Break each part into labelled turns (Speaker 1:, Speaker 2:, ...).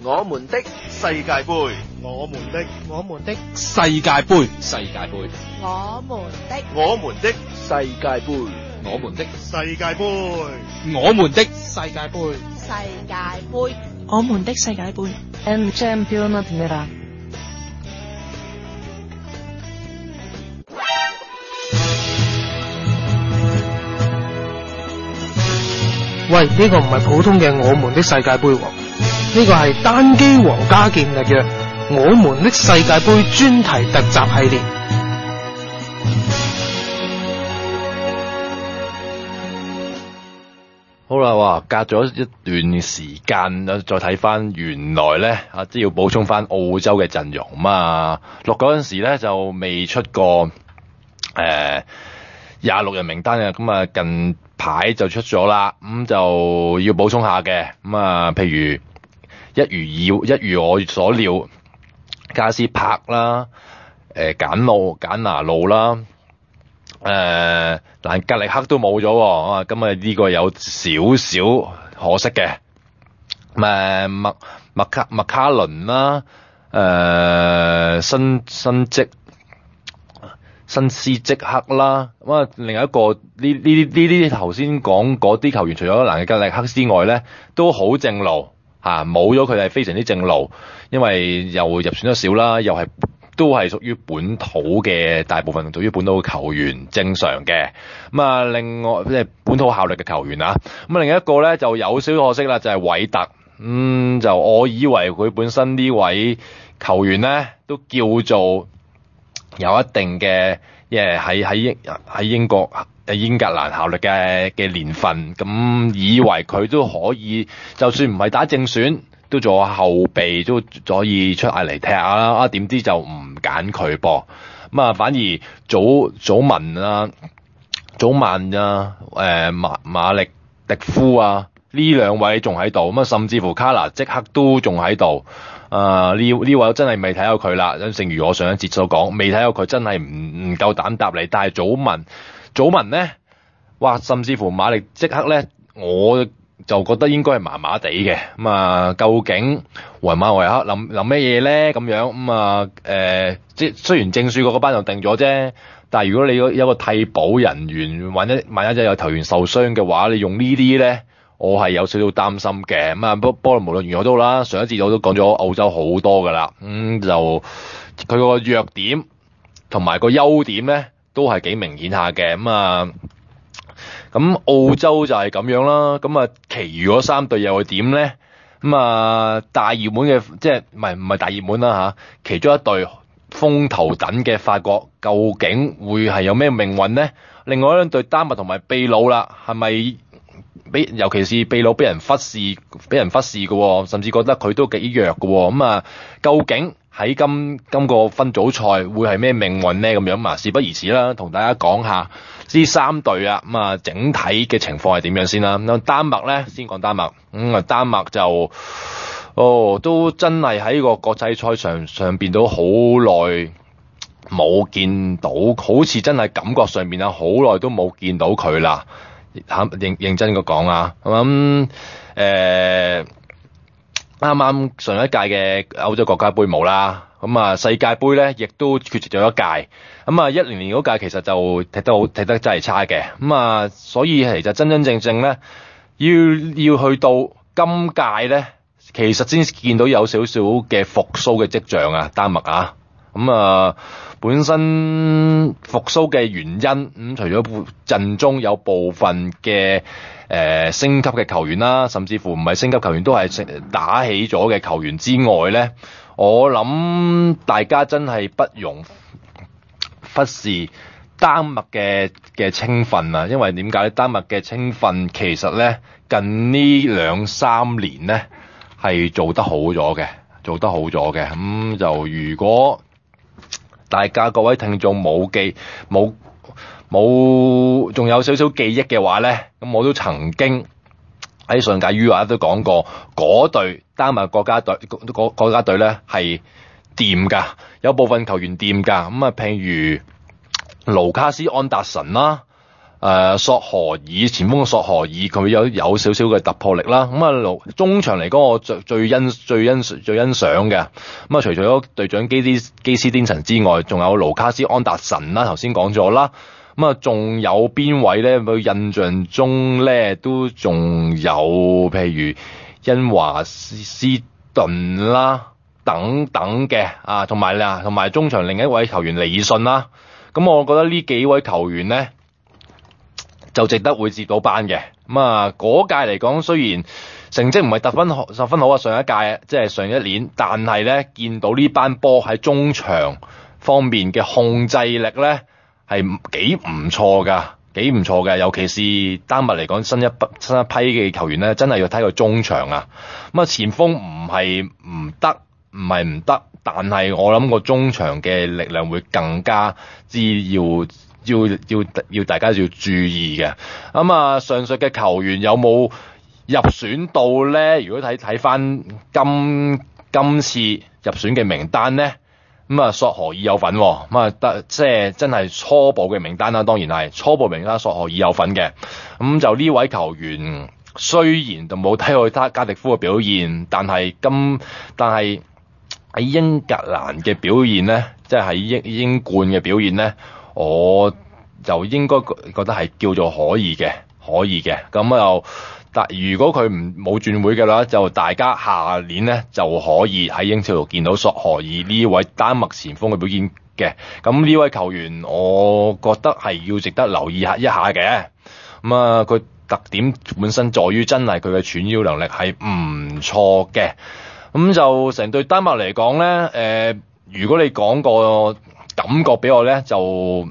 Speaker 1: 我們的世界盃，
Speaker 2: 我們的
Speaker 3: 世界盃，
Speaker 1: 我們的世界盃，
Speaker 3: 我們的
Speaker 2: 世界盃，
Speaker 3: 我們的世界盃，
Speaker 4: 我們的世界盃。
Speaker 5: El Campionat Nera。
Speaker 6: 喂，呢個唔係普通嘅我們的世界盃喎，呢個係單機皇家健力嘅我們的世界盃專題特集系列。
Speaker 7: 好啦，哇！隔咗一段時間再睇翻，原來咧即要補充翻澳洲嘅陣容嘛。錄嗰陣時咧就未出過26人名單嘅，咁啊近排就出咗啦，咁就要補充下嘅。咁啊，譬如一如我所料，加斯柏啦，簡拿路啦。蘭格力克都冇咗喎，咁啊呢個有少少可惜嘅。麥卡倫啦，新斯積克啦，咁啊另一個呢啲頭先講嗰啲球員，除咗蘭格力克之外咧，都好正路嚇，冇咗佢係非常之正路，因為又入選得少啦，又係。都係屬於本土嘅，大部分屬於本土嘅球員，正常嘅。咁啊，另外即係本土效力嘅球員啊。咁另一個咧就有少少可惜啦，就係韋特。就我以為佢本身呢位球員咧都叫做有一定嘅，喺英國英格蘭效力嘅年份，咁以為佢都可以，就算唔係打正選，都做後備都可以出嚟踢下啦，點知就唔揀佢噃，咁啊反而祖曼啊，馬力迪夫啊，呢兩位仲喺度，咁啊甚至乎卡拿即刻都仲喺度，呢位真係未睇過佢啦，正如我上一節所講，未睇過佢真係唔夠膽答你，但係祖文咧，哇甚至乎馬力即刻咧，我就覺得應該係麻麻地嘅，咁啊，究竟維馬維克諗咩嘢咧？咁樣咁啊，即係雖然正選嗰班就定咗啫，但係如果你有一個替補人員，萬一有球員受傷嘅話，你用呢啲咧，我係有少少擔心嘅。咁啊，不過無論如何都啦，上一節我都講咗澳洲好多噶啦，就佢個弱點同埋個優點咧，都係幾明顯下嘅，咁啊。咁澳洲就係咁樣啦，咁啊，其餘嗰3隊又會點咧？咁啊，大熱門嘅即係唔係大熱門啦嚇，其中一隊風頭等嘅法國，究竟會係有咩命運咧？另外兩隊丹麥同埋秘魯啦，係咪尤其是秘魯俾人忽視嘅喎，甚至覺得佢都幾弱嘅喎，咁啊，究竟喺今個分組賽會係咩命運咧？咁樣啊，事不宜遲啦，同大家講下呢3隊啊，咁啊整體嘅情況係點樣先啦？咁丹麥咧，先講丹麥，丹麥就都真係喺個國際賽上邊都好耐冇見到，好似真係感覺上邊啊好耐都冇見到佢啦。認真個講啊，咁啱啱上一屆嘅歐洲國家杯冇啦，咁啊世界杯咧亦都缺席咗一屆，咁啊10年嗰屆其實就踢得真係差嘅，咁啊所以其實真正咧要去到今屆咧，其實先見到有少少嘅復甦嘅跡象啊，丹麥啊，咁啊本身復甦嘅原因，除咗陣中有部分嘅升級嘅球員啦，甚至乎唔係升級球員都係打起咗嘅球員之外咧，我諗大家真係不容忽視丹麥嘅青訓啊，因為點解咧？丹麥嘅青訓其實咧近呢2-3年咧係做得好咗嘅，咁就如果大家各位聽眾仲有少少記憶嘅話咧，咁我都曾經喺上屆 U21 都講過，嗰隊丹麥國家隊咧係掂㗎，有部分球員掂㗎，咁啊譬如盧卡斯安達臣啦， 索荷爾前鋒嘅索荷爾佢有少少嘅突破力啦。咁中場嚟講，我最欣賞嘅咁除咗隊長基斯甸臣之外，仲有盧卡斯安達臣啦，頭先講咗啦。仲有邊位咧？佢印象中咧都仲有譬如恩華斯頓啦等等嘅同埋中場另一位球員李信啦。咁我覺得呢幾位球員咧就值得會接到班嘅。嗰屆嚟講，雖然成績唔係十分好啊，上一屆即係上一年，但係咧見到呢班波喺中場方面嘅控制力咧係幾唔錯㗎，尤其是丹麥嚟講新一批嘅球員咧，真係要睇個中場啊。前鋒唔係唔得，但係我諗個中場嘅力量會更加之要大家要注意嘅。上述嘅球員有冇入選到咧？如果睇翻今次入選嘅名單咧，索荷爾有份即係真係初步嘅名單啦。當然係初步名單，索荷爾有份嘅。就呢位球員雖然就冇睇過加迪夫嘅表現，但係喺英格蘭嘅表現咧，即係喺英冠嘅表現咧，我就應該覺得係叫做可以嘅。但如果佢冇轉會嘅話，就大家下年咧就可以喺英超度見到索荷爾呢位丹麥前鋒嘅表現嘅。咁呢位球員，我覺得係要值得留意一下嘅。佢特點本身在於真係佢嘅傳腰能力係唔錯嘅。就成隊丹麥嚟講咧，如果你講個感覺俾我咧，就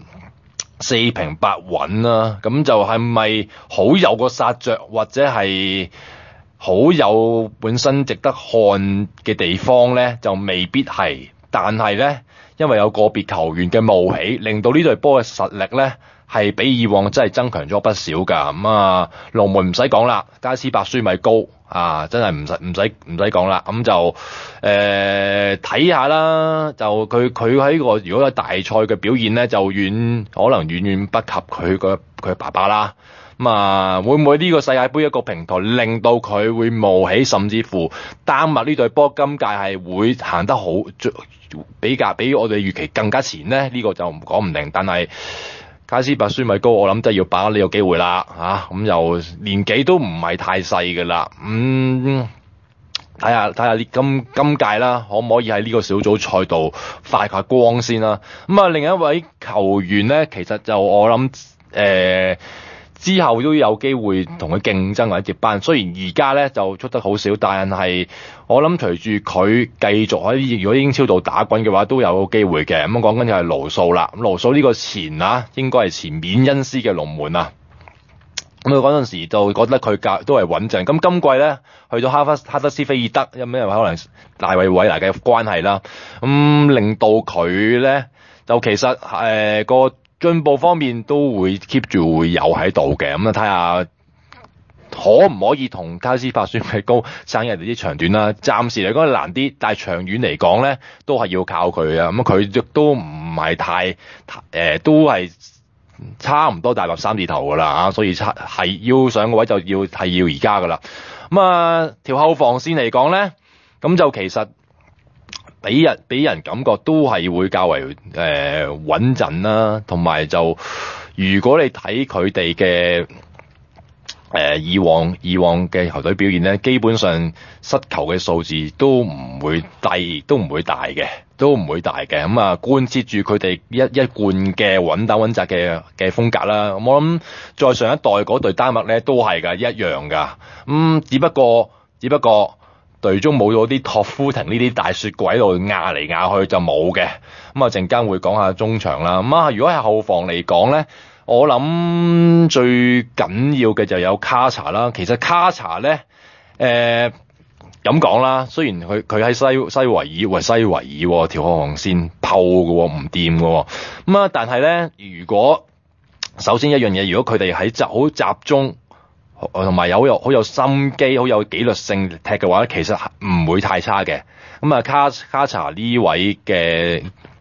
Speaker 7: 4平8穩啦。咁就係咪好有個殺着，或者係好有本身值得看嘅地方咧？就未必係。但係咧，因為有個別球員嘅冒起，令到呢隊波嘅實力咧係比以往真係增強咗不少㗎。龍門唔使講啦，加斯伯舒米高真係唔使講啦。就睇下啦，就佢喺個如果喺大賽嘅表現咧，就可能遠不及佢爸爸啦。會唔會呢個世界盃一個平台令到佢會冒起，甚至乎丹麥呢隊波今屆係會行得好，比我哋預期更加前咧？呢個就講唔定。但係加斯伯舒米高，我諗真係要把握呢個機會啦。又年紀都唔係太細㗎啦。睇下呢今屆啦，可唔可以喺呢個小組賽度發下光先啦？另一位球員咧，其實就我諗之後都有機會同佢競爭或者接班。雖然而家咧就出得好少，但係我諗隨住佢繼續喺如果英超度打滾嘅話，都有個機會嘅。講緊就係盧素啦。盧素呢個應該係前緬恩斯嘅龍門啊。佢嗰陣時就覺得佢都係穩陣。咁今季咧去到哈德斯菲爾德，因為可能大衛韋拿嘅關係啦，令到佢咧就其實個進步方面都會 keep 住會有喺度嘅。睇下可唔可以同加斯伯舒米高爭人哋啲長短啦。暫時嚟講係難啲，但係長遠嚟講咧都係要靠佢啊。佢亦都唔係太都係差唔多大陸3字頭噶啦，所以係要上個位就要而家噶啦。條後防線嚟講咧，咁就其實俾人感覺都係會較為穩陣啦，同埋就如果你睇佢哋嘅以往嘅球隊表現咧，基本上失球嘅數字都唔會低，都唔會大嘅。貫徹住佢哋一貫嘅穩打穩紮嘅風格啦。我諗再上一代嗰隊丹麥咧都係㗎，一樣㗎。只不過隊中冇咗啲托夫廷呢啲大雪鬼喺度壓嚟壓去就冇嘅。陣間會講下中場啦。如果係後防嚟講咧，我諗最緊要嘅就有卡查啦。其實卡查咧咁講啦，雖然佢喺西維爾條後防線鋪嘅唔掂嘅，但係咧，如果首先一樣嘢，如果佢哋喺好集中同埋好有心機、好有紀律性踢嘅話，其實唔會太差嘅。卡查呢位嘅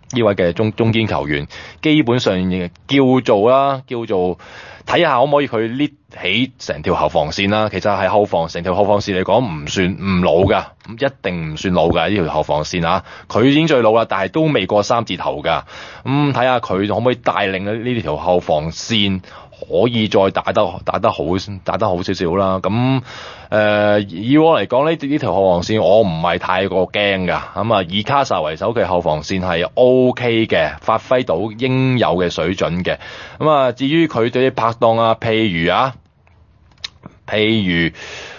Speaker 7: 呢位嘅中堅球員，基本上叫做睇下可唔可以佢 lead 起成條後防線啦。其實係成條後防線嚟講唔老㗎，一定唔算老㗎呢條後防線啊。佢已經最老啦，但係都未過3字頭㗎。睇下佢可唔可以帶領呢條後防線可以再打得好少少啦。以我嚟講呢條後防線我唔係太過驚㗎。以卡薩為首嘅後防線係 OK 嘅，發揮到應有嘅水準嘅。至於佢對啲拍檔啊，譬如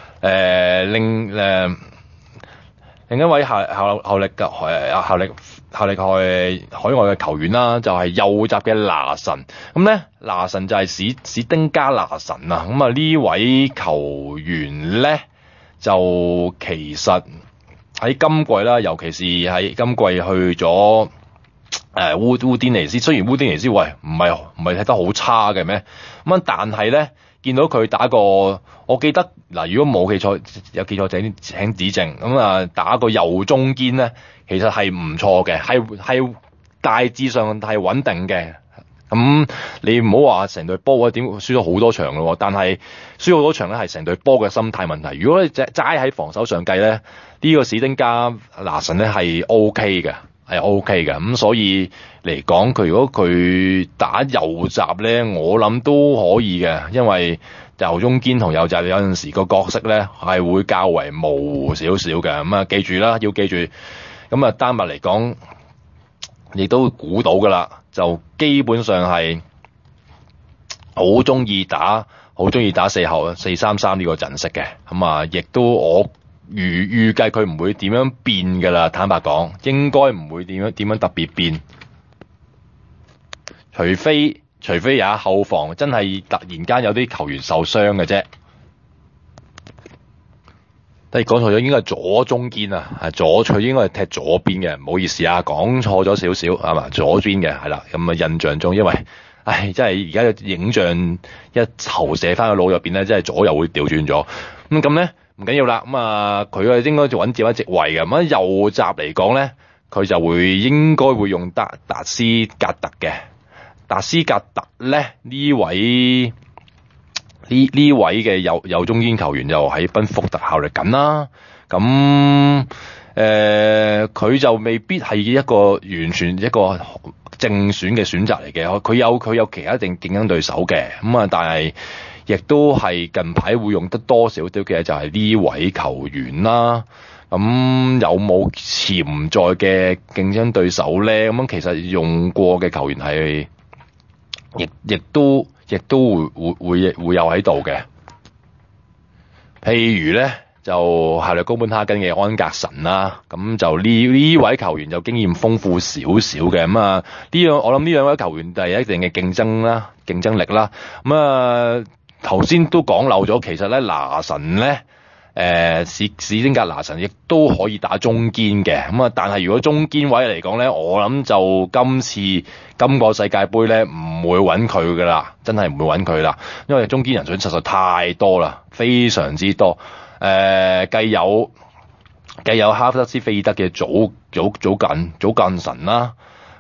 Speaker 7: 另一位效力海外嘅球員啦，就係右閘嘅拿神。拿神就係史丁加拿神啊。呢位球員咧，就其實喺今季啦，尤其是喺今季去咗烏甸尼斯。雖然烏甸尼斯唔係踢得好差嘅咩，但係咧見到佢打過，我記得如果冇記錯，有記錯請指正。打個右中堅咧，其實係唔錯嘅，係大致上係穩定嘅。你唔好話成隊波點輸咗好多場咯，但係輸好多場咧係成隊波嘅心態問題。如果你齋喺防守上計咧，呢個史丁加拿神咧係 OK 嘅，係 OK 嘅。咁所以嚟講，如果佢打右閘咧，我諗都可以嘅，因為右中堅同右閘有陣時個角色咧係會較為模糊少少嘅。記住啦，要記住。丹麥嚟講，亦都估到噶啦，就基本上係好中意打4-3-3呢個陣式嘅。亦都我預計佢唔會點樣變噶啦。坦白講，應該唔會點樣特別變，除非有後防真係突然間有啲球員受傷嘅啫。講錯咗，應該係左中堅啊，佢應該係踢左邊嘅，唔好意思啊，講錯咗少少係嘛，左邊嘅係啦。印象中，因為真係而家嘅影像一投射翻個腦入邊咧，真係左右會調轉咗。咁咧唔緊要啦。佢應該就穩佔一席位嘅。右閘嚟講咧，佢就應該會用達斯格特嘅。達斯格特咧呢位嘅右中堅球員又喺賓福特效力緊啦。佢就未必係完全一個正選嘅選擇嚟嘅。佢有其他競爭對手嘅。但係亦都係近排會用得多少少嘅就係呢位球員啦。有冇潛在嘅競爭對手咧？其實用過嘅球員係亦都會有喺度嘅。譬如咧就效力高本哈根嘅安格臣啦。就呢位球員就經驗豐富少少嘅。我諗呢兩位球員就係一定嘅競爭力啦。頭先都講漏咗，其實咧拿神咧史丁格拿神亦都可以打中堅嘅。但係如果中堅位嚟講咧，我諗就今個世界盃咧唔會揾佢噶啦，真係唔會揾佢啦，因為中堅人選實在太多啦，非常之多。計有哈弗德斯菲爾德嘅祖近神啦。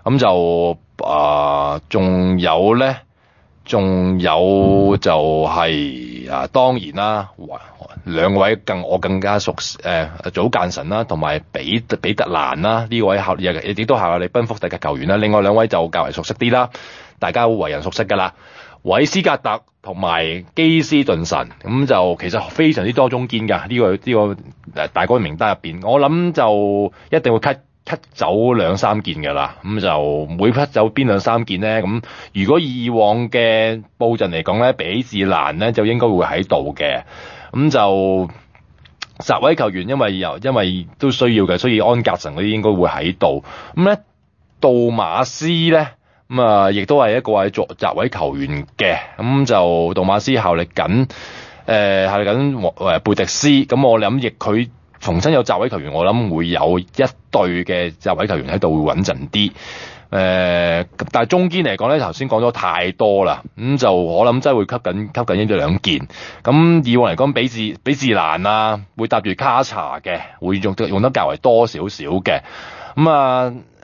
Speaker 7: 仲有就係當然啦，兩位我更加熟祖間神啦，同埋彼得蘭啦，呢位亦都係我哋賓福特嘅球員啦。另外兩位就較為熟悉啲啦，大家為人熟悉噶啦，韋斯格特同埋基斯頓神。就其實非常之多中堅噶，呢個大哥名單入邊，我諗就一定會cut走2-3件噶啦。就每cut走邊2-3件咧？如果以往嘅布陣嚟講咧，比治蘭咧就應該會喺度嘅。就10位球員，因為都需要嘅，所以安格臣嗰啲應該會喺度。杜馬斯咧亦都係一個係10位球員嘅。就杜馬斯效力緊貝迪斯。我諗佢重新有10位球員，我諗會有一隊嘅10位球員喺度會穩陣啲。但係中堅嚟講咧，頭先講咗太多啦。就我諗真係會吸緊1-2件。以往嚟講，比治蘭啊，會搭住卡查嘅，會用得較為多少少嘅。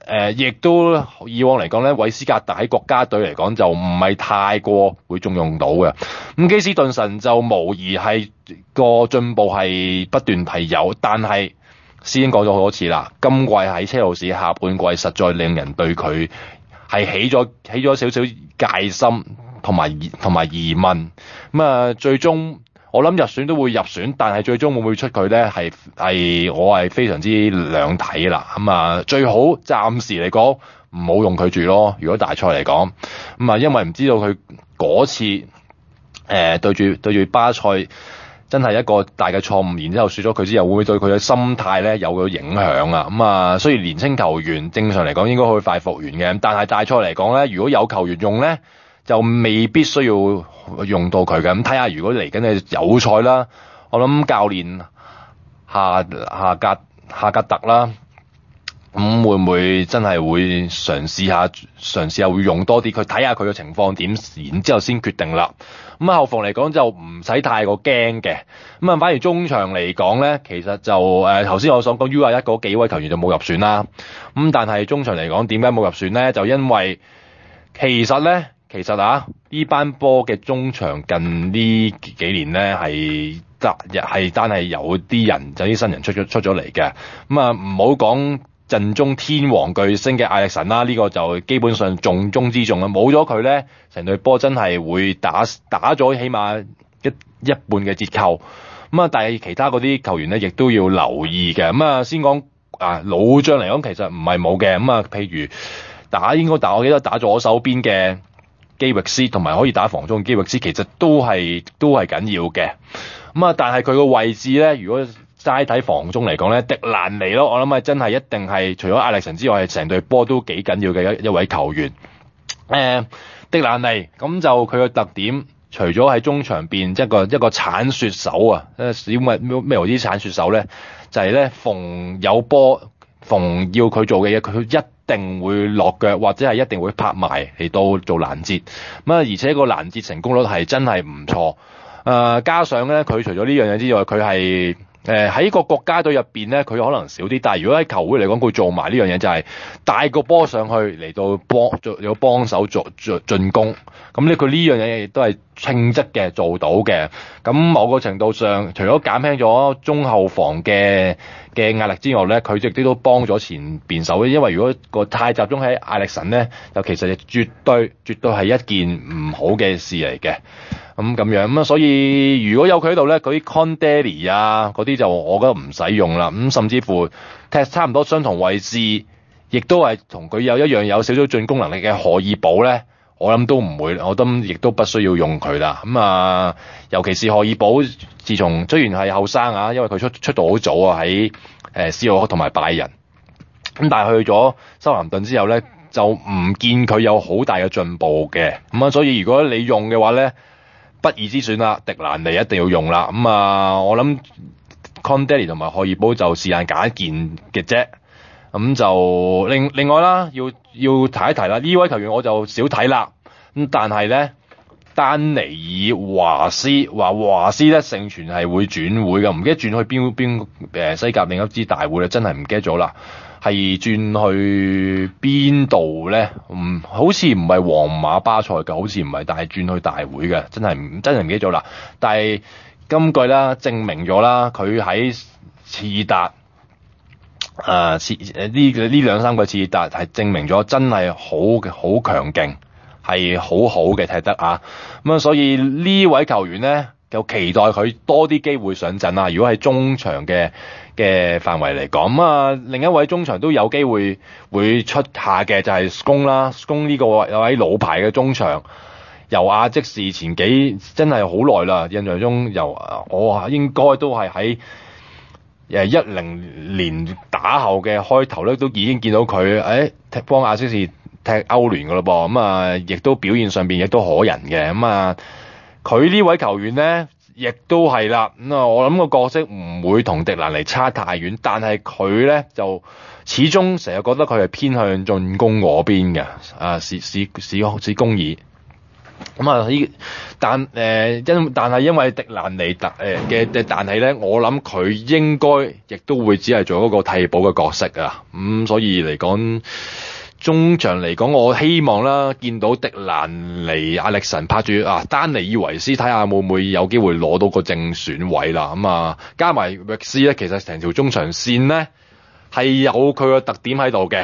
Speaker 7: 亦都以往嚟講咧，韋斯格特喺國家隊嚟講就唔係太過會重用到嘅。咁基斯頓神就無疑係個進步係不斷係有，但係師兄講咗好多次啦，今季喺車路士下半季實在令人對佢係起咗少少戒心同埋疑問。最終我諗入選都會入選，但係最終會唔會出佢咧？係我係非常之兩睇啦。最好暫時嚟講唔好用佢住咯。如果大賽嚟講，因為唔知道佢嗰次對住巴塞真係一個大嘅錯誤，然之後輸咗佢之後，會唔會對佢嘅心態咧有個影響啊？雖然年輕球員正常嚟講應該可以快復原嘅，但係大賽嚟講咧，如果有球員用咧，就未必需要用到佢嘅。咁睇下如果嚟緊嘅友賽啦，我諗教練夏格特啦，咁會唔會真係會嘗試下會用多啲佢，睇下佢嘅情況點，然之後先決定啦。後防嚟講就唔使太過驚嘅。反而中場嚟講咧，其實就頭先我所講 U21 嗰幾位球員就冇入選啦。但係中場嚟講點解冇入選咧？就因為其實呢班波嘅中場近呢幾年咧係單係有啲人就啲新人出咗嚟嘅。唔好講陣中天王巨星嘅艾力神啦，呢個就基本上重中之重啦。冇咗佢咧，成隊波真係會打咗起碼一半嘅折扣。但係其他嗰啲球員咧，亦都要留意嘅。先講老將嚟講，其實唔係冇嘅。譬如我記得打左手邊嘅基域斯，同埋可以打防中嘅基域斯，其實都係緊要嘅。但係佢個位置咧，如果齋睇防中嚟講咧，迪蘭尼咯，我諗真係一定係除咗艾力神之外，係成隊波都幾緊要嘅一位球員。迪蘭尼咁就佢個特點，除咗喺中場邊一個鏟雪手啊，咩為之鏟雪手咧？就係咧逢有波逢要佢做嘅嘢，佢一定會落腳，或者係一定會拍埋嚟到做攔截。而且個攔截成功率係真係唔錯。加上咧，佢除咗呢樣嘢之外，佢係喺個國家隊入邊咧，佢可能少啲，但係如果喺球會嚟講，佢做埋呢樣嘢就係帶個波上去嚟到幫手做進攻。咁咧佢呢樣嘢亦都係稱職嘅做到嘅。咁某個程度上，除咗減輕咗中後防嘅壓力之外咧，佢亦都幫咗前邊手。因為如果個太集中喺艾力神咧，就其實絕對係一件唔好嘅事嚟嘅。咁樣所以如果有佢喺度咧，嗰啲 Condelli 啊嗰啲就我覺得唔使用啦。甚至乎踢差唔多相同位置，亦都係同佢有少少進攻能力嘅荷爾堡咧，我諗都唔會，我諗亦都不需要用佢啦。尤其是荷爾堡，自從雖然係後生因為佢出道好早喺斯洛克同埋拜仁，但係去咗修咸頓之後咧，就唔見佢有好大嘅進步嘅。所以如果你用嘅話咧，不二之選啦，迪蘭尼一定要用啦。我諗 Condelli 同埋荷爾堡就時間揀一件嘅啫。就另外啦，要提一提啦，呢位球員我就少睇啦。但係咧，丹尼爾華斯咧盛傳係會轉會嘅，唔記得轉去西甲另一支大會咧，真係唔記得咗啦。係轉去邊度咧？好似唔係皇馬巴塞嘅，好似唔係，但係轉去大會嘅，真係唔記得咗啦。但係今季啦，證明咗啦，佢喺次達呢兩三個次達係證明咗真係好強勁，係好嘅踢得啊！所以呢位球員咧，就期待佢多啲機會上陣啊！如果係中場嘅範圍嚟講，另一位中場都有機會會出下嘅就係 Scone 啦。Scone 呢個有位老牌嘅中場，由亞積士前幾真係好耐啦，印象中我應該都係喺10年打後嘅開頭咧，都已經見到佢幫亞積士踢歐聯噶咯噃。亦都表現上邊亦都可人嘅。佢呢位球員咧，亦都係啦。我諗個角色唔會同迪蘭尼差太遠，但係佢咧就始終成日覺得佢係偏向進攻嗰邊嘅。史公爾咁啊，但係因為迪蘭尼嘅彈起咧，我諗佢應該亦都會只係做一個替補嘅角色啊。所以嚟講，中場嚟講，我希望啦，見到迪蘭尼、亞歷臣拍住丹尼爾維斯，睇下會唔會有機會攞到個正選位啦。加埋域斯咧，其實成條中場線咧係有佢個特點喺度嘅。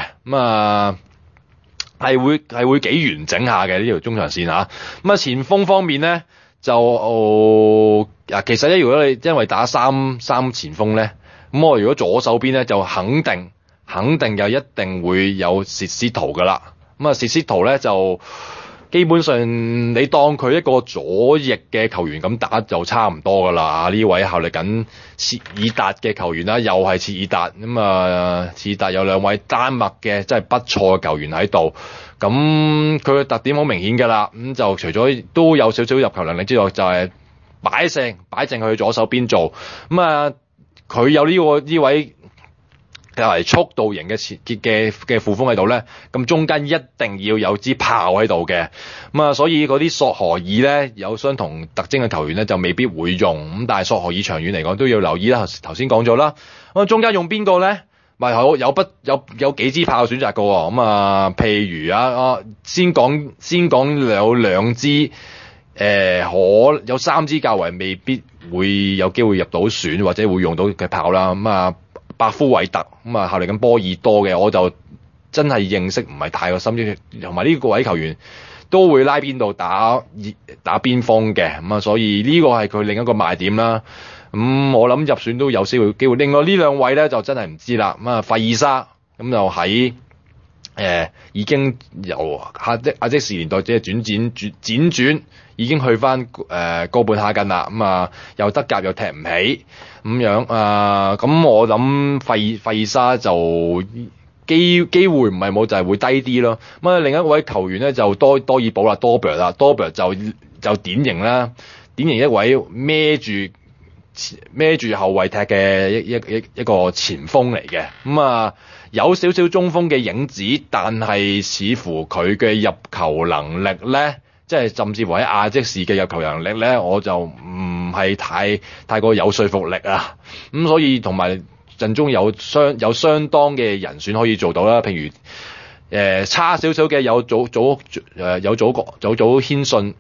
Speaker 7: 係會幾完整下嘅呢條中場線嚇。前鋒方面咧就其實咧，如果你因為打三前鋒咧，我如果左手邊咧就肯定又一定會有薛斯圖噶啦。薛斯圖咧就基本上你當佢一個左翼嘅球員咁打就差唔多噶啦。呢位效力緊切爾達嘅球員啦，又係切爾達。切爾達有兩位丹麥嘅真係不錯嘅球員喺度。咁佢嘅特點好明顯㗎啦。就除咗都有少少入球能力之外，就係擺正佢左手邊做。佢有呢位係速度型嘅副鋒喺度咧，咁中間一定要有支炮喺度嘅。所以嗰啲索荷爾咧有相同特徵嘅球員咧就未必會用。但係索荷爾長遠嚟講都要留意啦。頭先講咗啦。中間用邊個咧？有幾支炮選擇嘅喎。譬如先講有兩支有三支較為未必會有機會入到選或者會用到嘅炮啦。伯夫韋特效力緊波爾多嘅，我就真係認識唔係太過深，同埋呢個位球員都會拉邊度打邊鋒嘅。所以呢個係佢另一個賣點啦。我諗入選都有機會。另外呢兩位咧就真係唔知啦。費爾沙就喺已經由阿積士年代即係輾轉已經去翻哥本哈根啦。又德甲又踢唔起咁樣。咁我諗費爾沙就機會唔係冇，就係會低啲咯。另一位球員咧就多爾堡啦，多伯就典型啦，典型一位孭住後衛踢嘅一個前鋒嚟嘅。有少少中鋒嘅影子，但係似乎佢嘅入球能力咧，即係甚至乎喺亞積士嘅入球能力咧，我就唔係太過有說服力啊。所以同埋陣中有相當嘅人選可以做到啦。譬如差少少嘅有祖軒遜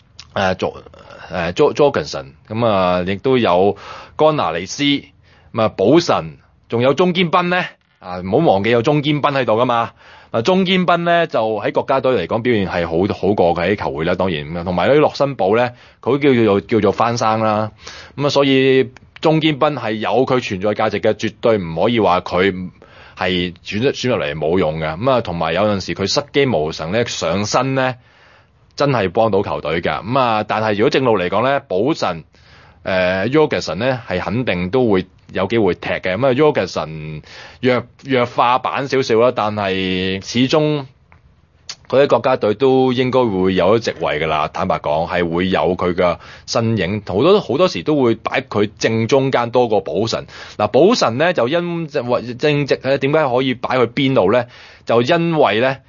Speaker 7: Jorgensen 亦都有干拿利斯保神，仲有中堅賓咧。唔好忘記有中堅賓喺度噶嘛。中堅賓咧就喺國家隊嚟講表現係好過佢喺球會啦，當然。同埋啲洛辛堡咧，佢叫做翻生啦。所以中堅賓係有佢存在價值嘅，絕對唔可以話佢係選入嚟冇用嘅。同埋有陣時佢失機無神咧，上身咧真係幫到球隊㗎。但係如果正路嚟講咧，保神Jorgensen 咧係肯定都會有機會踢嘅。Jorgensen 弱化版少少啦，但係始終佢喺國家隊都應該會有一席位㗎啦。坦白講係會有佢嘅身影，好多時都會擺佢正中間多過保神。保神咧就正直咧，點解可以擺去邊度咧？就因為咧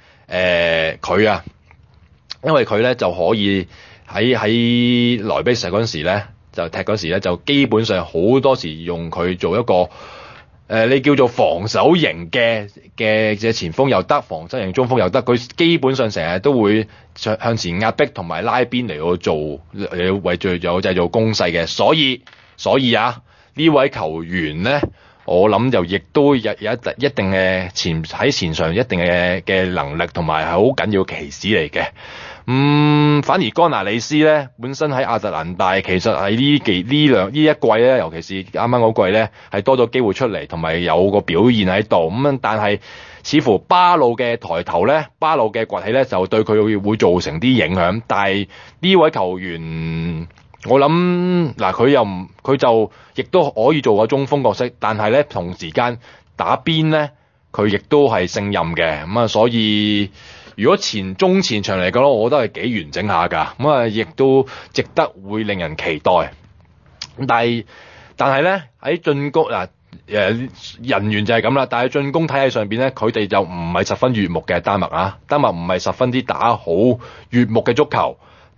Speaker 7: 因為佢咧就可以喺萊比錫嗰陣時咧。就踢嗰時咧，就基本上好多時用佢做一個你叫做防守型嘅前鋒又得，防守型中鋒又得。佢基本上成日都會向前壓迫同埋拉邊嚟到做為最有製造攻勢嘅。所以呢位球員咧，我諗就亦都有一定嘅喺前場一定嘅能力，同埋係好緊要嘅棋子嚟嘅。反而干拿利斯咧，本身喺亞特蘭大，其實喺呢一季咧，尤其是啱啱嗰季咧，係多咗機會出嚟，同埋有個表現喺度。但係似乎巴魯嘅抬頭咧，巴魯嘅崛起咧，就對佢會造成啲影響。但係呢位球員，我諗佢就亦都可以做個中鋒角色，但係咧同時間打邊咧，佢亦都係勝任嘅。所以如果中前場嚟講，我覺得係幾完整下㗎。亦都值得會令人期待。但係咧喺進攻人員就係咁啦。但係進攻體系上邊咧，佢哋就唔係十分悅目嘅。丹麥唔係十分之打好悅目嘅足球。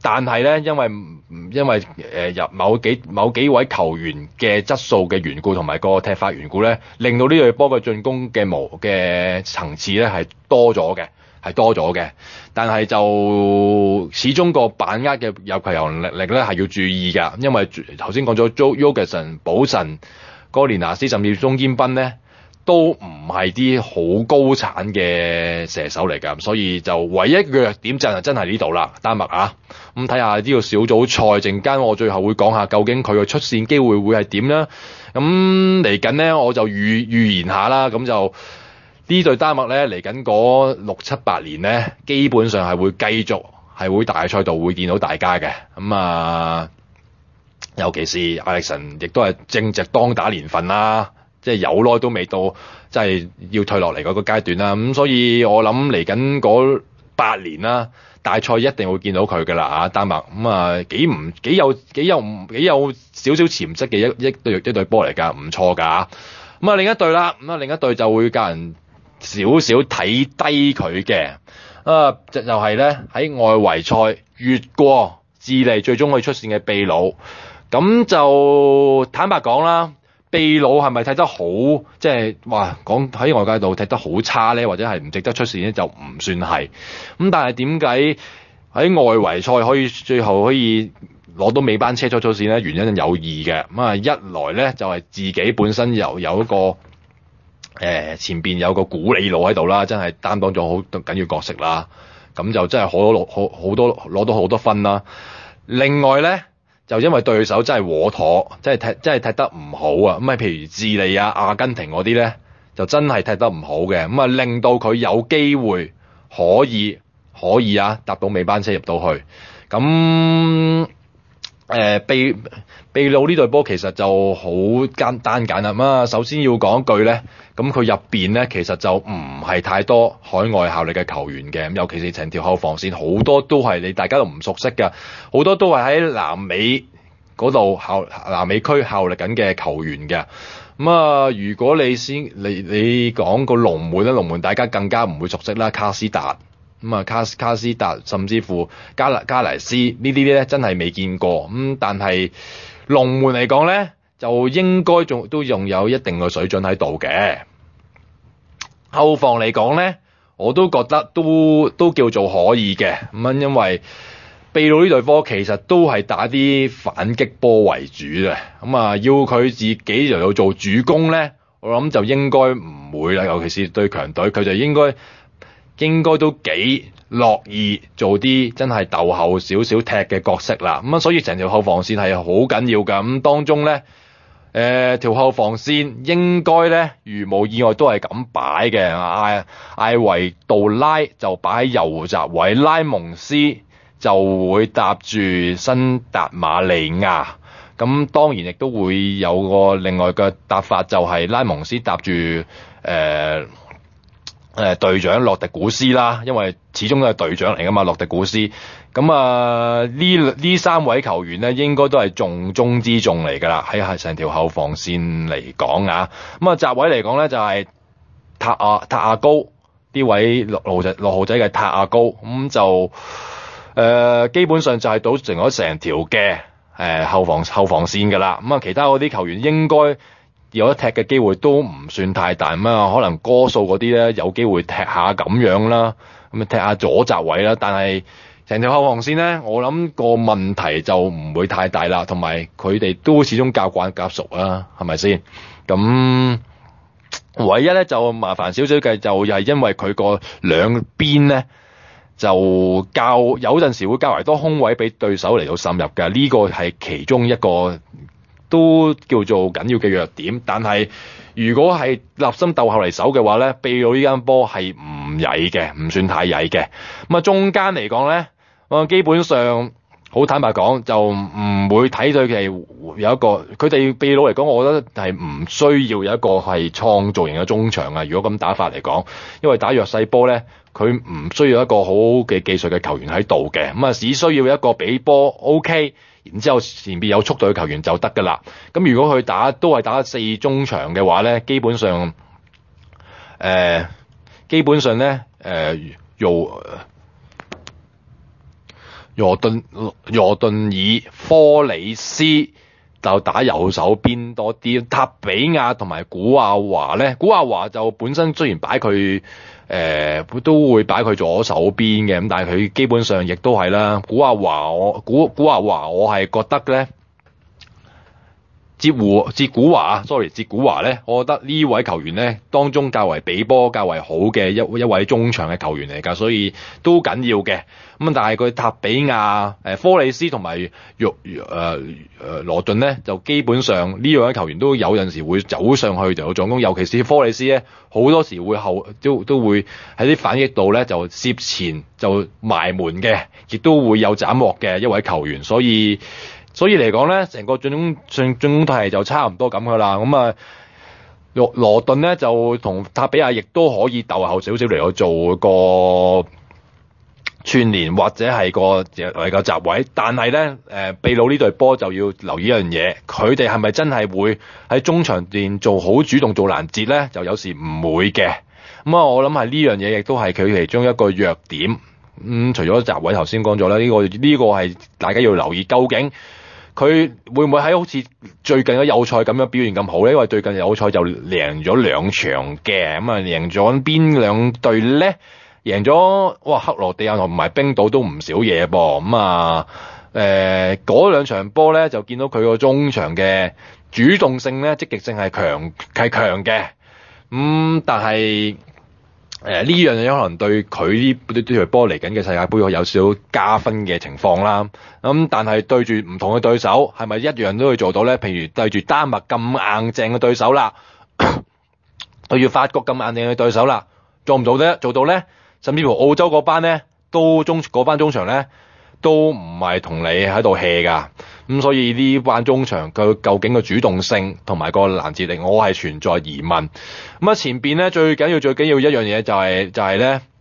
Speaker 7: 但係咧，因為入某幾位球員嘅質素嘅緣故，同埋個踢法緣故咧，令到呢隊波嘅進攻嘅層次咧係多咗嘅，但係就始終個把握嘅有球有能力咧係要注意㗎，因為頭先講咗 Jorgensen、保神、哥連拿斯甚至鍾堅斌咧，都唔係啲好高產嘅射手嚟㗎，所以就唯一嘅弱點就真係呢度啦，丹麥啊，咁睇下呢個小組賽，陣間我最後會講下究竟佢嘅出線機會會係點啦。咁嚟緊咧，我就預言下啦，咁就呢隊丹麥咧嚟緊嗰6、7、8年咧，基本上係會繼續係會大賽度會見到大家嘅，咁啊，尤其是艾力神亦都係正值當打年份啦。即係有耐都未到，即係要退落嚟嗰個階段啦。咁所以我諗嚟緊嗰8年啦，大賽一定會見到佢㗎啦啊！丹麥咁啊幾有少少潛質嘅一隊波嚟㗎，唔錯㗎。咁啊另一隊啦，咁啊另一隊就會教人少少睇低佢嘅啊，就係咧喺外圍賽越過智利最終可以出線嘅秘魯。咁就坦白講啦。秘魯係咪踢得好？即係話講喺外界度踢得好差咧，或者係唔值得出線咧，就唔算係。咁但係點解喺外圍賽可以最後可以攞到尾班車出線咧？原因有二嘅。咁啊，一來咧就係自己本身有一個前邊有個古里路喺度啦，真係擔當咗好緊要角色啦。咁就真係好多攞到好多分啦。另外咧。就因為對手真係和妥，真係踢得唔好啊！咁啊，譬如智利啊、阿根廷嗰啲咧，就真係踢得唔好嘅，咁啊令到佢有機會可以啊搭到尾班車入到去。咁秘魯呢隊波其實就好單簡啦。咁啊，首先要講一句咧，咁佢入邊咧其實就唔係太多海外效力嘅球員嘅，咁尤其是成條後防線好多都係你大家都唔熟悉㗎，好多都係喺南美嗰度南美區效力緊嘅球員嘅。咁啊，如果你講個龍門咧，龍門大家更加唔會熟悉啦，卡斯達。咁啊，卡斯達甚至乎加萊斯呢啲咧真係未見過。咁但係龍門嚟講咧，就應該都仲有一定嘅水準喺度嘅。後防嚟講咧，我都覺得都叫做可以嘅。咁因為秘魯呢隊波其實都係打啲反擊波為主嘅。咁啊，要佢自己嚟到做主攻咧，我諗就應該唔會啦。尤其是對強隊，佢就應該都幾樂意做啲真係鬥後少少踢嘅角色啦。咁啊，所以成條後防線係好緊要㗎。咁當中咧，條後防線應該咧，如無意外都係咁擺嘅。艾維杜拉就擺喺右閘位，拉蒙斯就會搭住新達馬利亞。咁當然亦都會有個另外嘅搭法，就係拉蒙斯搭住隊長洛迪古斯啦，因為始終都係隊長嚟噶嘛，洛迪古斯。咁啊，呢三位球員咧，應該都係重中之重嚟噶啦，喺成條後防線嚟講啊。咁啊，閘位嚟講咧，就係塔亞高呢位六號仔嘅塔亞高，咁就基本上就係組成咗成條嘅後防線噶啦。咁啊，其他嗰啲球員應該有得踢嘅機會都唔算太大，咁啊可能哥數嗰啲咧有機會踢下咁樣啦，咁啊踢下左閘位啦，但係成條後防線咧，我諗個問題就唔會太大啦，同埋佢哋都始終較慣較熟啊，係咪先？咁唯一咧就麻煩少少嘅就又係因為佢個兩邊咧就有陣時會較為多空位俾對手嚟到滲入嘅，呢個係其中一個都叫做緊要嘅弱點。但係如果係立心鬥後嚟守嘅話咧，秘魯呢間波係唔曳嘅，唔算太曳嘅。咁啊中間嚟講咧，基本上好坦白講就唔會睇到佢有一個，佢哋秘魯嚟講，我覺得係唔需要有一個係創造型嘅中場啊。如果咁打法嚟講，因為打弱勢波咧，佢唔需要一個好嘅技術嘅球員喺度嘅，咁啊只需要一個俾波 OK。然之後前邊有速度嘅球員就得㗎啦。咁如果佢都係打4中場嘅話咧，基本上咧， 羅頓爾科里斯就打右手邊多啲，塔比亞同埋古亞華咧，古亞華就本身雖然擺佢都會擺佢左手邊嘅，咁但係佢基本上亦都係啦。古亞華我係覺得咧，哲古華咧，我覺得呢位球員咧當中較為比波較為好嘅一位中場嘅球員嚟㗎，所以都緊要嘅。咁但係佢塔比亞、科里斯同埋羅頓咧，就基本上呢兩位球員都有陣時會走上去就有助攻，尤其是科里斯咧，好多時會都會喺啲反擊度咧就涉前就埋門嘅，亦都會有斬獲嘅一位球員，所以嚟講咧，成個進攻體系就差唔多咁噶啦。咁啊，羅頓咧就同塔比亞亦都可以鬥後少少嚟去做個串聯或者係個閘位，但係咧秘魯呢隊波就要留意一樣嘢，佢哋係咪真係會喺中場段做好主動做攔截咧？就有時唔會嘅。咁啊，我諗係呢樣嘢亦都係佢其中一個弱點。除咗閘位頭先講咗啦，呢個係大家要留意，究竟佢會唔會喺好似最近嘅友賽咁樣表現咁好咧？因為最近友賽就贏咗2場嘅，咁啊贏咗邊兩隊咧？贏咗克羅地亞同埋冰島都唔少嘢噃，咁啊嗰2場波咧就見到佢個中場嘅主動性咧、積極性係強嘅，但係呢樣嘢可能對佢呢隊波嚟緊嘅世界盃有少少加分嘅情況啦。但係對住唔同嘅對手，係咪一樣都可以做到咧？譬如對住丹麥咁硬淨嘅對手啦，對住法國咁硬淨嘅對手啦，做唔做咧？做到咧？甚至乎澳洲嗰班咧，嗰班中場咧，都唔係同你喺度 hea 㗎。所以呢班中場佢究竟個主動性同埋個攔截力，我係存在疑問。前邊咧最緊要一樣嘢就係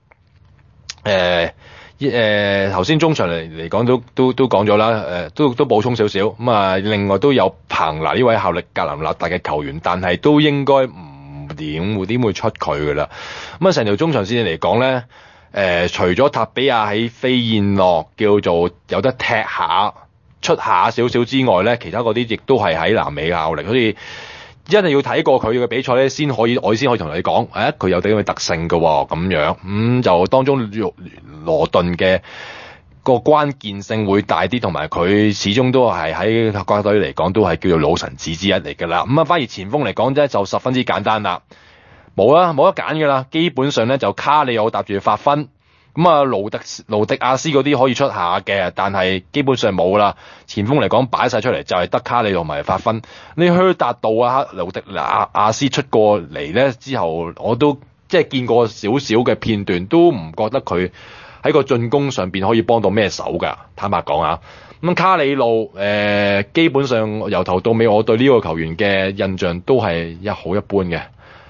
Speaker 7: 咧，頭先中場嚟講都講咗啦，都補充少少。另外都有彭拿呢位效力格林納達嘅球員，但係都應該點會出佢㗎啦？成條中場線嚟講咧，除咗塔比亞喺飛燕諾叫做有得踢下出下少少之外咧，其他嗰啲亦都係喺南美嘅效力，所以一定要睇過佢嘅比賽咧，我先可以同你講，佢有啲咁嘅特性㗎喎，咁樣就當中羅頓嘅個關鍵性會大啲，同埋佢始終都係喺國家隊嚟講都係叫做老臣子之一嚟㗎啦。反而前鋒嚟講咧就十分之簡單啦，冇得揀㗎啦。基本上咧就卡里奧搭住法芬，盧迪亞斯嗰啲可以出下嘅，但係基本上冇啦。前鋒嚟講擺晒出嚟就係得卡里奧同埋法芬。你去達到盧迪亞斯出過嚟咧之後，我都即係見過少少嘅片段，都唔覺得佢喺個進攻上邊可以幫到咩手㗎，坦白講啊。卡里路基本上由頭到尾，我對呢個球員嘅印象都係一般嘅。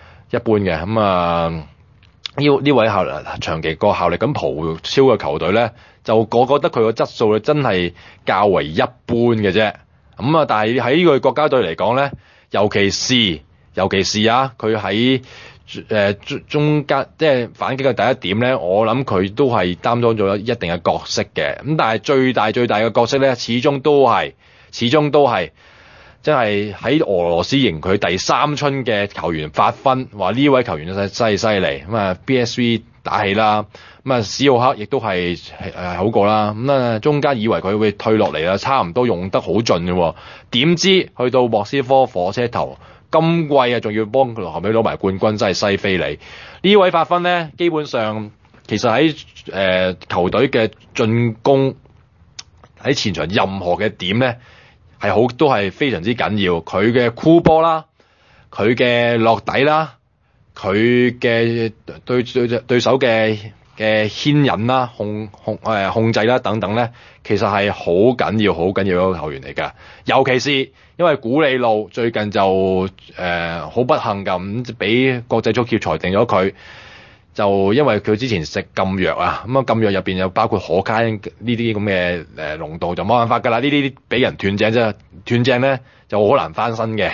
Speaker 7: 呢位長期個效力咁葡超嘅球隊咧，就我覺得佢個質素真係較為一般嘅啫。但係喺呢個國家隊嚟講咧，尤其是佢喺中間即係反擊嘅第一點咧，我諗佢都係擔當咗一定嘅角色嘅。但係最大嘅角色咧，始終都係即係喺俄羅斯迎佢第3春嘅球員發分，話呢位球員真係犀利。BSV 打氣啦，史奧克亦都係好過啦。中間以為佢會退落嚟啦，差唔多用得好盡嘅，點知去到莫斯科火車頭咁貴仲要幫佢後尾攞埋冠軍，真係西非利。呢位發分咧，基本上其實喺球隊嘅進攻喺前場任何嘅點咧，都係非常之緊要。佢嘅箍波啦，佢嘅落底啦，佢嘅對手嘅牽引啦、控制啦等等咧，其實係好緊要一個球員嚟㗎。尤其是因為古里路最近就好不幸咁俾國際足協裁定咗佢，就因為佢之前食禁藥啊，禁藥入邊有包括可卡因呢啲咁嘅濃度，就冇辦法㗎啦。呢啲俾人斷正咧就好難翻身嘅。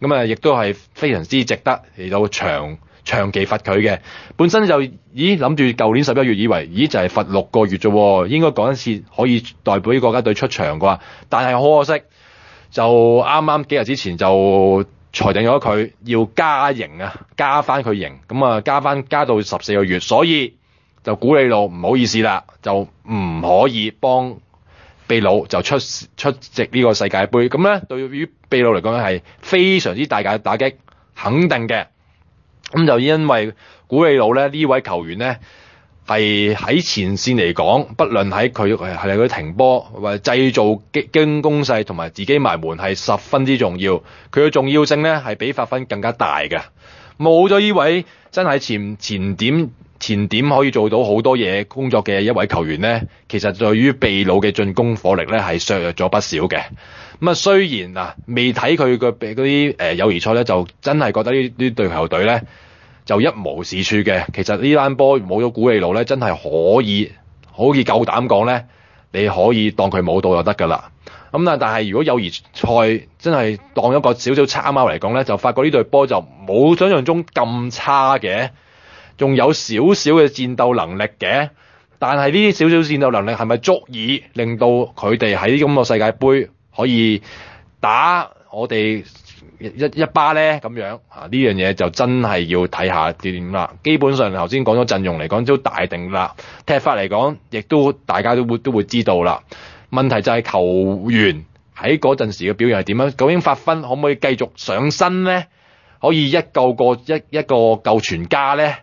Speaker 7: 咁啊亦都係非常之值得嚟到長期罰佢嘅。本身就諗住舊年11月以為就係罰6個月啫，應該嗰一次可以代表國家隊出場啩，但係好可惜，就啱啱幾日之前就裁定咗佢要加刑啊，加翻佢刑，咁啊加到14個月，所以就古利路唔好意思啦，就唔可以幫秘魯就出席呢個世界盃。咁咧對於秘魯嚟講係非常之大嘅打擊，肯定嘅。咁就因為古利路咧呢位球員咧係喺前線嚟講，不論喺佢停波或者製造經攻勢同埋自己埋門係十分之重要，佢嘅重要性咧係比法芬更加大嘅。冇咗呢位真係前點可以做到好多嘢工作嘅一位球員咧，其實對於秘魯嘅進攻火力咧係削弱咗不少嘅。咁啊雖然未睇佢嗰啲友誼賽咧，就真係覺得呢隊球隊咧就一無是處嘅。其實呢單波冇咗古利路咧，真係可以夠膽講咧，你可以當佢冇到就得㗎啦。咁但係如果友誼賽真係當一個少少參考嚟講咧，就發覺呢隊波就冇想象中咁差嘅，仲有少少嘅戰鬥能力嘅。但係呢啲少少戰鬥能力係咪足以令到佢哋喺咁個世界盃可以打我哋一巴咧？咁樣呢樣嘢就真係要睇下點啦。基本上頭先講咗陣容嚟講都大定啦，踢法嚟講亦都大家都會知道啦。問題就係球員喺嗰陣時嘅表現係點樣？究竟法芬可唔可以繼續上身咧？可以一個夠全家咧？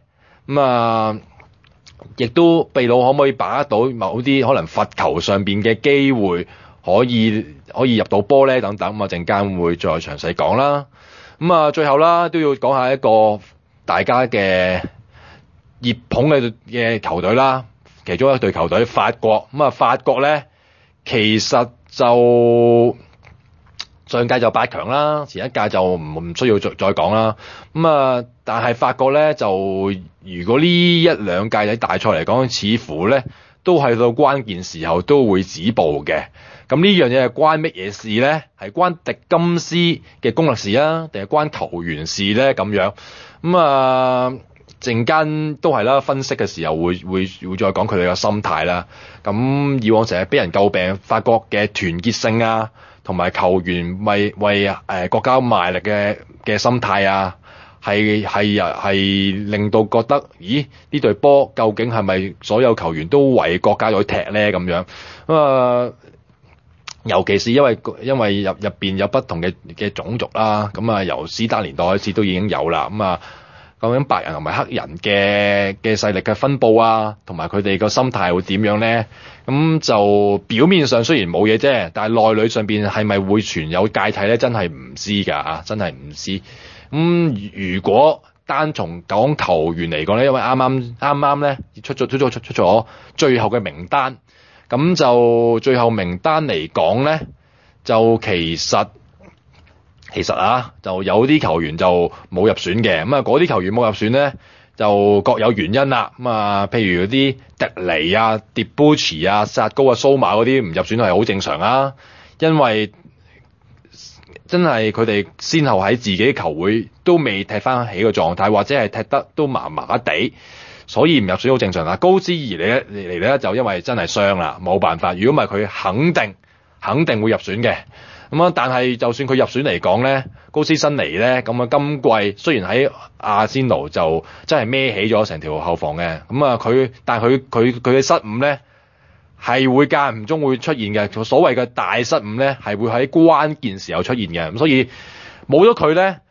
Speaker 7: 亦都秘魯可唔可以把握到某啲可能罰球上邊嘅機會，可以入到波咧？等等咁啊，陣間會再詳細講啦。最後啦都要講下一個大家嘅熱捧嘅球隊啦，其中一隊球隊法國。法國咧其實就上屆就8強啦，前一屆就唔需要再講啦。但係法國咧就如果呢1-2屆喺大賽嚟講，似乎咧都係到關鍵時候都會止步嘅。咁呢樣嘢係關乜嘢事咧？係關迪金斯嘅功力事啊，定係關球員事咧？咁樣陣間都係啦，分析嘅時候會再講佢哋嘅心態啦。咁以往成日俾人詬病法國嘅團結性啊，同埋球員為國家賣力嘅心態啊，係令到覺得，咦呢隊波究竟係咪所有球員都為國家隊踢咧？咁樣尤其是因為入邊有不同嘅種族啦，由斯丹年代開始都已經有啦。究竟白人同埋黑人嘅勢力嘅分佈啊，同埋佢哋個心態會點樣咧？咁就表面上雖然冇嘢啫，但係內裏上邊係咪會存有芥蒂咧？真係唔知㗎，真係唔知。如果單從講球員嚟講咧，因為啱啱咧出咗最後嘅名單，咁就最後名單嚟講咧，就其實就有啲球員就冇入選嘅。嗰啲球員冇入選咧，就各有原因啦。譬如嗰啲迪尼啊、迪布奇啊、薩高啊、蘇馬嗰啲唔入選係好正常啊，因為真係佢哋先後喺自己球會都未踢翻起個狀態，或者係踢得都麻麻地，所以唔入選好正常啦。高斯儀嚟咧就因為真係傷啦，冇辦法。如果唔係佢肯定會入選嘅。但係就算佢入選嚟講咧，高斯辛尼咧今季雖然喺阿仙奴就真係孭起咗成條後防嘅，但係佢嘅失誤咧係會間唔中會出現嘅。所謂嘅大失誤咧係會喺關鍵時候出現嘅。咁所以冇咗佢咧，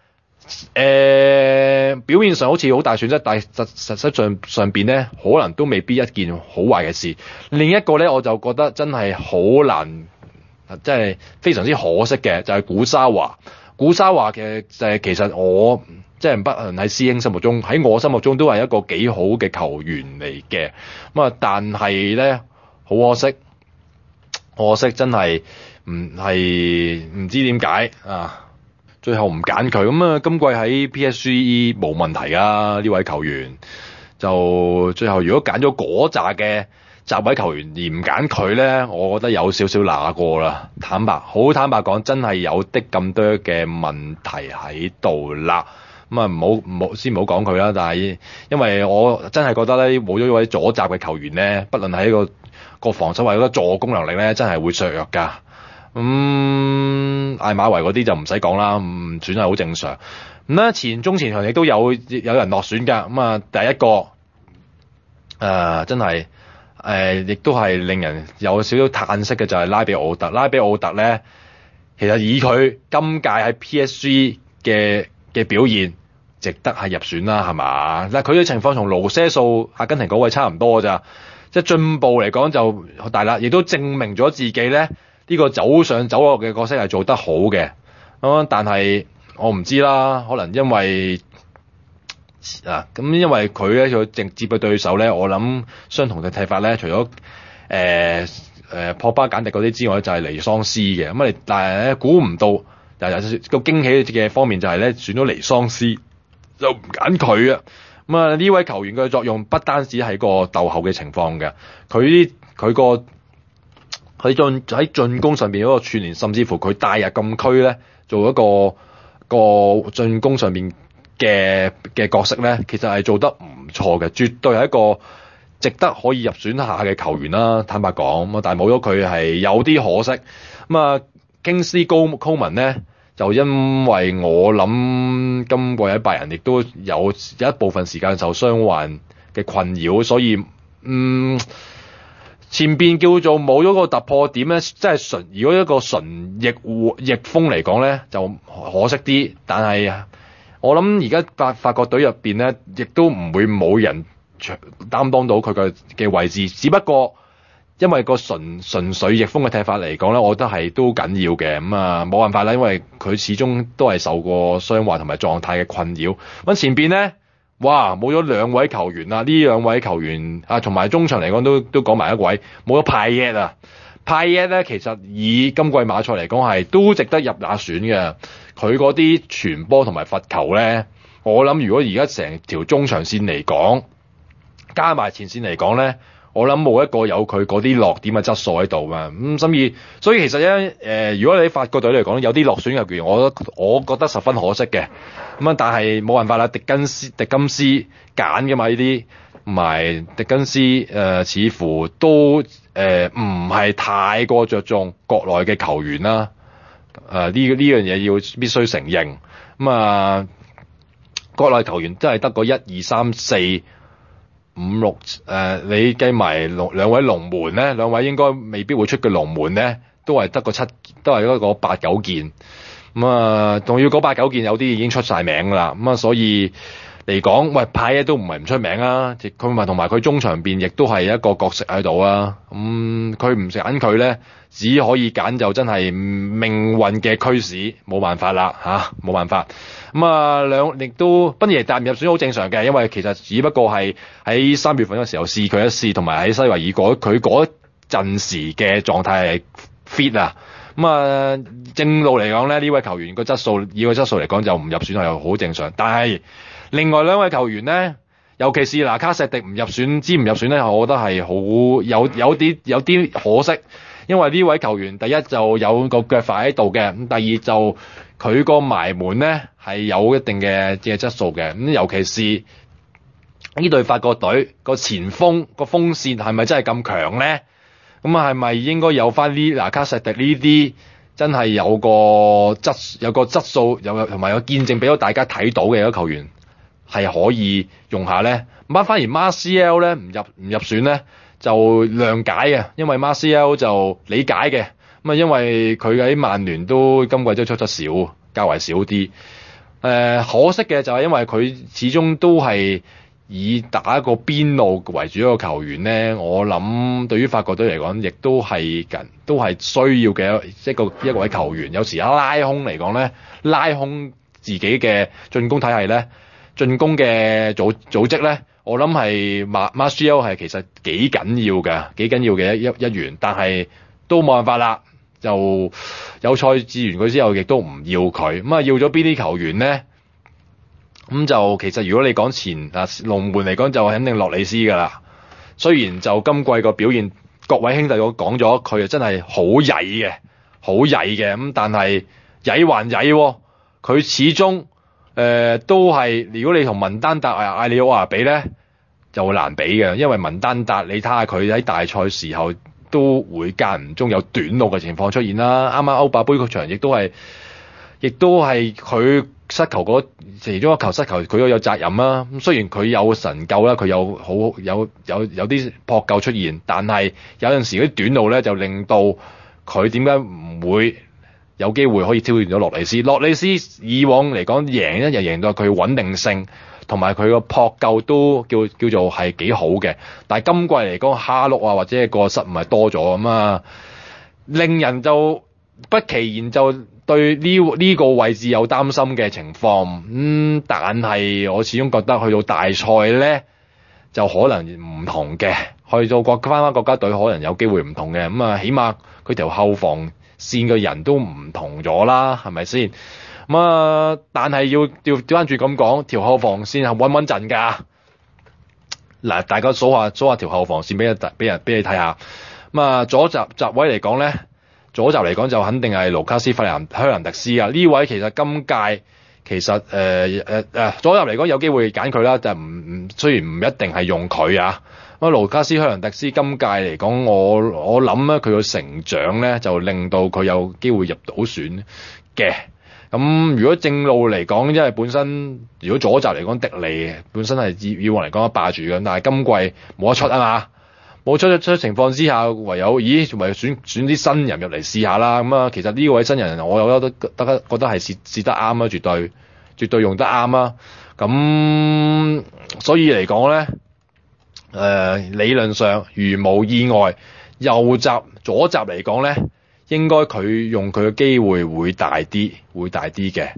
Speaker 7: 表面上好似好大損失，但係實際上邊咧可能都未必一件好壞嘅事。另一個咧我就覺得真係好難。真係非常之可惜嘅，就係古沙華嘅其實我即係不論喺師兄心目中，喺我心目中都係一個幾好嘅球員嚟嘅。但係咧好可惜真係唔知點解最後唔揀佢。今季喺 PSG 冇問題啊，呢位球員就最後如果揀咗嗰扎嘅閘位球員而唔揀佢咧，我覺得有少少揦過啦。坦白講，真係有啲咁多嘅問題喺度啦。咁啊，唔好講佢啦。但係因為我真係覺得咧，冇咗一位左閘嘅球員咧，不論喺個防守或者個助攻能力咧，真係會削弱㗎。艾馬維嗰啲就唔使講啦，唔選係好正常。咁咧前中前場亦都有人落選㗎。咁啊，第一個真係亦都係令人有少少嘆息嘅就係拉比奧特。拉比奧特咧，其實以佢今屆喺 PSG 嘅表現，值得係入選啦，係嘛？嗱，佢嘅情況同盧些數阿根廷嗰位差唔多咋，即係進步嚟講就大啦，亦都證明咗自己咧呢個走上走落嘅角色係做得好嘅。但係我唔知啦，可能因為因為佢咧佢直接嘅對手咧，我諗相同嘅踢法咧，除咗博巴簡迪嗰啲之外，就係尼桑斯嘅。咁但係咧估唔到，個驚喜嘅方面就係咧選咗尼桑斯，就唔揀佢啊。咁呢位球員嘅作用不單止係個鬥後嘅情況嘅，佢喺進攻上邊嗰個串聯，甚至乎佢帶入禁區咧，做一個進攻上邊嘅角色咧，其實係做得唔錯嘅，絕對係一個值得可以入選下嘅球員啦。坦白講，但係冇咗佢係有啲可惜。Kingsley Coman 咧，就因為我諗今季喺拜仁亦都有一部分時間受傷患嘅困擾，所以前邊叫做冇咗個突破點咧，即係如果一個純逆風嚟講咧，就可惜啲。但係我諗而家法國隊入邊咧，亦都唔會冇人擔當到佢嘅位置，只不過因為個純粹逆風嘅踢法嚟講咧，我覺得係都緊要嘅。冇辦法啦，因為佢始終都係受過傷患同埋狀態嘅困擾。咁前邊咧，哇，冇咗兩位球員啦，呢兩位球員同埋中場嚟講都講埋一位，冇咗派耶啊。派耶咧，其實以今季馬賽嚟講係都值得入下選嘅。佢嗰啲傳波同埋罰球咧，我諗如果而家成條中場線嚟講，加埋前線嚟講咧，我諗冇一個有佢嗰啲落點嘅質素喺度啊。所以其實咧，如果你法國隊嚟講有啲落選嘅球員，我覺得十分可惜嘅。但係冇辦法啦，迪金斯揀嘅嘛呢啲，同埋迪金斯似乎都唔係太過着重國內嘅球員啦。呢樣嘢要必須承認。國內球員真係得個1、2、3、4、5、6，你計埋兩位龍門咧，兩位應該未必會出嘅龍門咧，都係得個7，都係嗰個8、9件。仲要嗰8、9件有啲已經出晒名啦。所以嚟講，喂，派耶都唔係唔出名啊。佢同埋佢中場邊亦都係一個角色喺度啊。佢唔揀佢咧，只可以揀就真係命運嘅驅使，冇辦法啦冇辦法。亦都賓尼達唔入選好正常嘅，因為其實只不過係喺3月份嘅時候試佢一試，同埋喺西維爾佢嗰陣時嘅狀態係 fit 啊。正路嚟講咧，呢位球員以個質素嚟講就唔入選係好正常。但係另外兩位球員咧，尤其是拿卡錫迪唔入選咧，我覺得係好有啲可惜。因為呢位球員第一就有個腳法喺度嘅，第二就佢個埋門咧係有一定嘅質素嘅。尤其是呢隊法國隊個前鋒個鋒線係咪真係咁強咧？係咪應該有翻啲拿卡錫迪呢啲真係有個質素，同埋有見證俾到大家睇到嘅一個球員係可以用下咧？反而 Martial 咧唔入選咧就諒解嘅，因為 Martial 就理解嘅。因為佢喺曼聯都今季都出得少，較為少啲。可惜嘅就係因為佢始終都係以打一個邊路為主一個球員咧，我諗對於法國隊嚟講，亦都係需要嘅一位球員。有時拉空嚟講咧，拉空自己嘅進攻體系咧，進攻嘅組織咧，我諗係Martial係其實幾緊要嘅一員，但係都冇辦法啦。就有賽治完佢之後，亦都唔要佢。要咗邊啲球員咧？就其實如果你講前龍門嚟講，就肯定洛里斯噶啦。 雖然就今季個表現，各位兄弟都講咗，佢真係好曳嘅，咁但係曳還曳喎，佢始終都係，如果你同文丹達艾利奧亞比咧，就會難比嘅，因為文丹達你睇下佢喺大賽時候都會間唔中有短路嘅情況出現啦。啱啱歐霸杯個場亦都係佢失球嗰其中一球失球，佢都有責任啦。咁雖然佢有神救啦，佢有啲撲救出現，但係有陣時嗰啲短路咧就令到佢點解唔會有機會可以挑戰咗洛里斯？洛里斯以往嚟講贏一日贏到佢穩定性同埋佢個撲救都叫做係幾好嘅，但係今季嚟講蝦碌啊或者係個失誤係多咗咁啊，令人就不其然就對呢個位置有擔心嘅情況。但係我始終覺得去到大賽咧就可能唔同嘅，去到翻國家隊可能有機會唔同嘅。咁啊，起碼佢條後防線嘅人都唔同咗啦，係咪先？咁啊，但係要調翻轉咁講，條後防線係穩唔穩陣㗎？嗱，大家數下條後防線俾你睇下。咁啊，左閘位嚟講咧，左閘嚟講就肯定係盧卡斯費蘭迪斯啊。呢位其實今屆其實左閘嚟講有機會揀佢啦，就雖然唔一定係用佢啊。咁盧卡斯費蘭迪斯今屆嚟講，我諗咧佢個成長咧就令到佢有機會入到選嘅。咁如果正路嚟講，因為本身如果左閘嚟講，迪尼本身係以往嚟講霸住嘅，但係今季冇得出啊嘛，冇出情況之下，唯有選啲新人入嚟試下啦。咁啊，其實呢位新人我有覺得係試得啱啊，絕對用得啱啊。咁所以嚟講咧，理論上如無意外，左閘嚟講咧，應該佢用佢嘅機會會大啲嘅。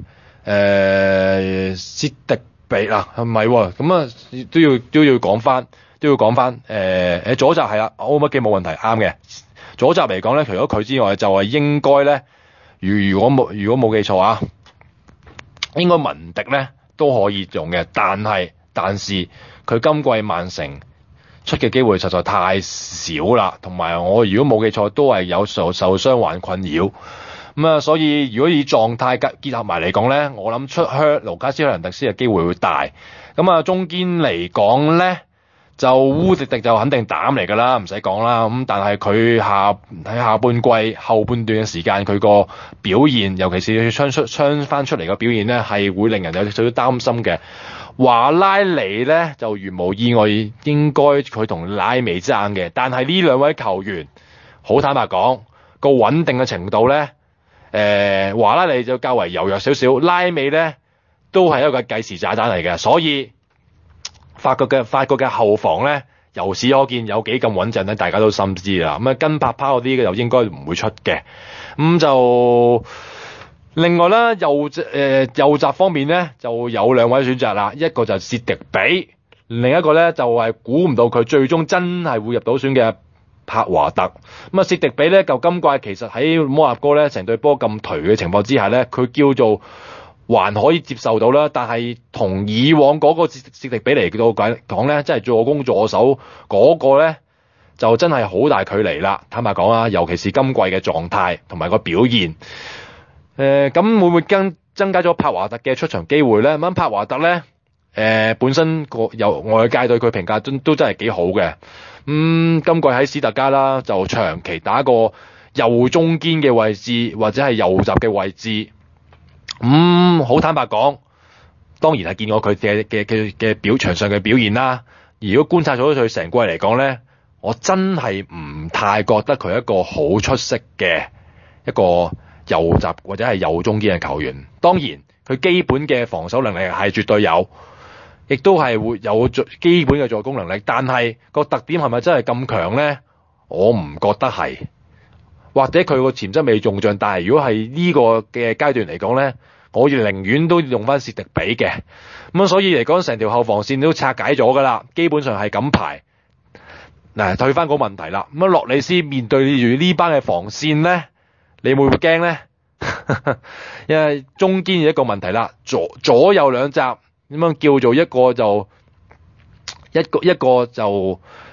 Speaker 7: 薛迪比啊，係咪喎？咁啊都要講翻。左閘係啦，我乜記冇問題，啱嘅。左閘嚟講咧，除咗佢之外，就係應該咧，如果冇記錯啊，應該文迪咧都可以用嘅。但是佢今季曼城出嘅機會實在太少啦，同埋我如果冇記錯都係有受傷患困擾。咁啊，所以如果以狀態結合埋嚟講咧，我諗出盧卡斯·費蘭迪斯嘅機會會大。咁啊，中堅嚟講咧，就烏迪迪就肯定膽嚟㗎啦，唔使講啦。咁但係佢喺下半季後半段嘅時間，佢個表現，尤其是槍翻出嚟嘅表現咧，係會令人有少少擔心嘅。華拉尼咧就如無意外應該佢同拉美爭嘅，但係呢兩位球員好坦白講，個穩定嘅程度咧，華拉尼就較為柔弱少少，拉美咧都係一個計時炸彈嚟嘅，所以法國嘅後防咧，由此可見有幾咁穩陣咧，大家都心知啦。咁啊，跟拍拋嗰啲嘅就應該唔會出嘅。咁就另外啦，右閘方面咧就有兩位選擇啦，一個就係薛迪比，另一個咧就係估唔到佢最終真係會入到選嘅柏華特。咁啊，薛迪比咧就今季其實喺摩納哥咧成隊波咁頹嘅情況之下咧，佢叫做還可以接受到啦，但係同以往嗰個薛迪比嚟到講咧，真係助攻助守嗰個咧就真係好大距離啦。坦白講啊，尤其是今季嘅狀態同埋個表現。咁會唔會增加咗柏華特嘅出場機會咧？咁柏華特咧，本身外界對佢評價都真係幾好嘅。今季喺史特加啦，就長期打個右中堅嘅位置或者係右閘嘅位置。好坦白講，當然係見過佢嘅場上嘅表現啦。如果觀察咗佢成季嚟講咧，我真係唔太覺得佢係一個好出色嘅一個右閘或者係右中堅嘅球員。當然佢基本嘅防守能力係絕對有，亦都係會有基本嘅助攻能力，但係個特點係咪真係咁強咧？我唔覺得係，或者佢個潛質未中將，但係如果係呢個嘅階段嚟講咧，我寧願都用翻薛迪比嘅。咁所以嚟講，成條後防線都拆解咗噶啦，基本上係咁排。嗱，退翻個問題啦。咁洛里斯面對住呢班嘅防線咧，你會唔會驚咧？因為中堅一個問題啦，左右兩閘咁樣叫做一個就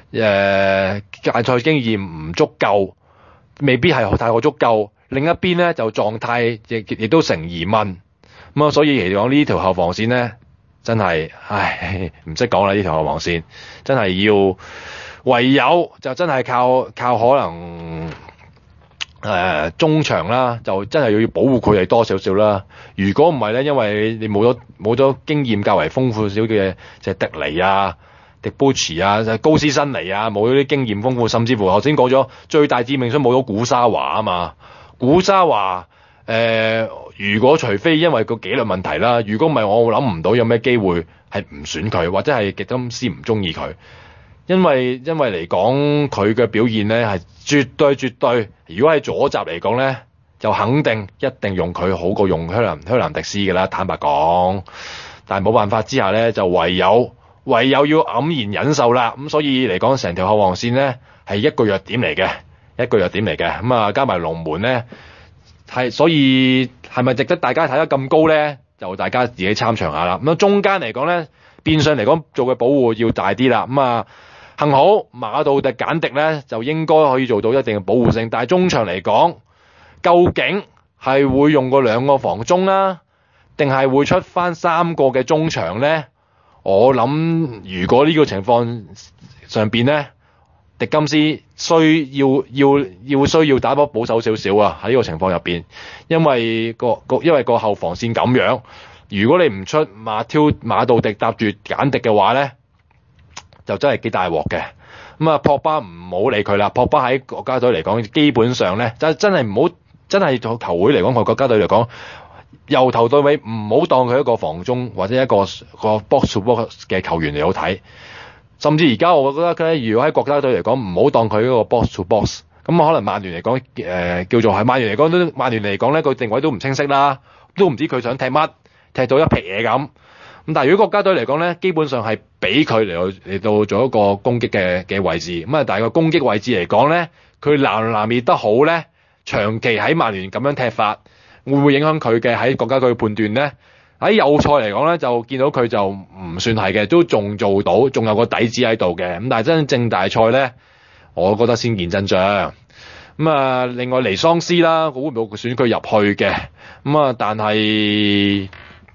Speaker 7: 賽經驗唔足夠，未必係太過足夠。另一邊咧就狀態亦都成疑問。咁啊，所以嚟講呢條後防線咧，真係唔識講啦！呢條後防線真係要唯有就真係靠可能中場啦，就真係要保護佢哋多少少啦。如果唔係咧，因為你冇咗經驗較為豐富少嘅，即係迪尼啊、迪布茨啊、高斯辛尼啊，冇咗啲經驗豐富，甚至乎頭先講咗最大致命傷冇咗古沙華啊嘛。古沙華如果除非因為個紀律問題啦，如果唔係我諗唔到有咩機會係唔選佢，或者係迪金斯唔中意佢。因為嚟講佢嘅表現咧係絕對，如果喺左閘嚟講咧，就肯定一定用佢好過用香蘭迪斯嘅啦。坦白講，但係冇辦法之下咧，就唯有要黯然忍受啦。咁所以嚟講，成條後防線咧係一個弱點嚟嘅。咁啊，加埋龍門咧所以係咪值得大家睇得咁高咧？就大家自己參詳下啦。咁中間嚟講咧，變相嚟講做嘅保護要大啲啦。咁啊，幸好馬杜迪簡迪咧就應該可以做到一定嘅保護性。但係中場嚟講，究竟係會用個兩個防中啦，定係會出翻三個嘅中場咧？我諗如果呢個情況上邊咧，迪金斯需要打波保守少少啊！喺呢個情況入邊，因為個後防線咁樣，如果你唔出馬杜迪搭住簡迪嘅話咧，就真係幾大鑊嘅。咁啊，博巴唔好理佢啦。博巴喺國家隊嚟講，基本上咧真係唔好，真係球會嚟講，國家隊嚟講，由頭到尾唔好當佢一個防中或者一個 box to box 嘅球員嚟好睇。甚至而家我覺得咧，如果喺國家隊嚟講，唔好當佢一個 box to box， 咁可能曼聯嚟講，叫做係曼聯嚟講咧，個定位都唔清晰啦，都唔知佢想踢乜，踢到一撇嘢咁。咁但係如果國家隊嚟講咧，基本上係俾佢嚟到做一個攻擊嘅位置。咁啊，但係個攻擊位置嚟講咧，佢拿捏得好咧，長期喺曼聯咁樣踢法，會唔會影響佢嘅喺國家隊嘅判斷咧？喺友賽嚟講咧，就見到佢就唔算係嘅，都仲做到，仲有個底子喺度嘅。咁但係真正大賽咧，我覺得先見真章。咁啊，另外尼桑斯啦，會唔會選佢入去嘅？咁啊，但係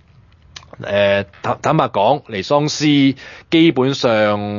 Speaker 7: 坦白講，尼桑斯基本上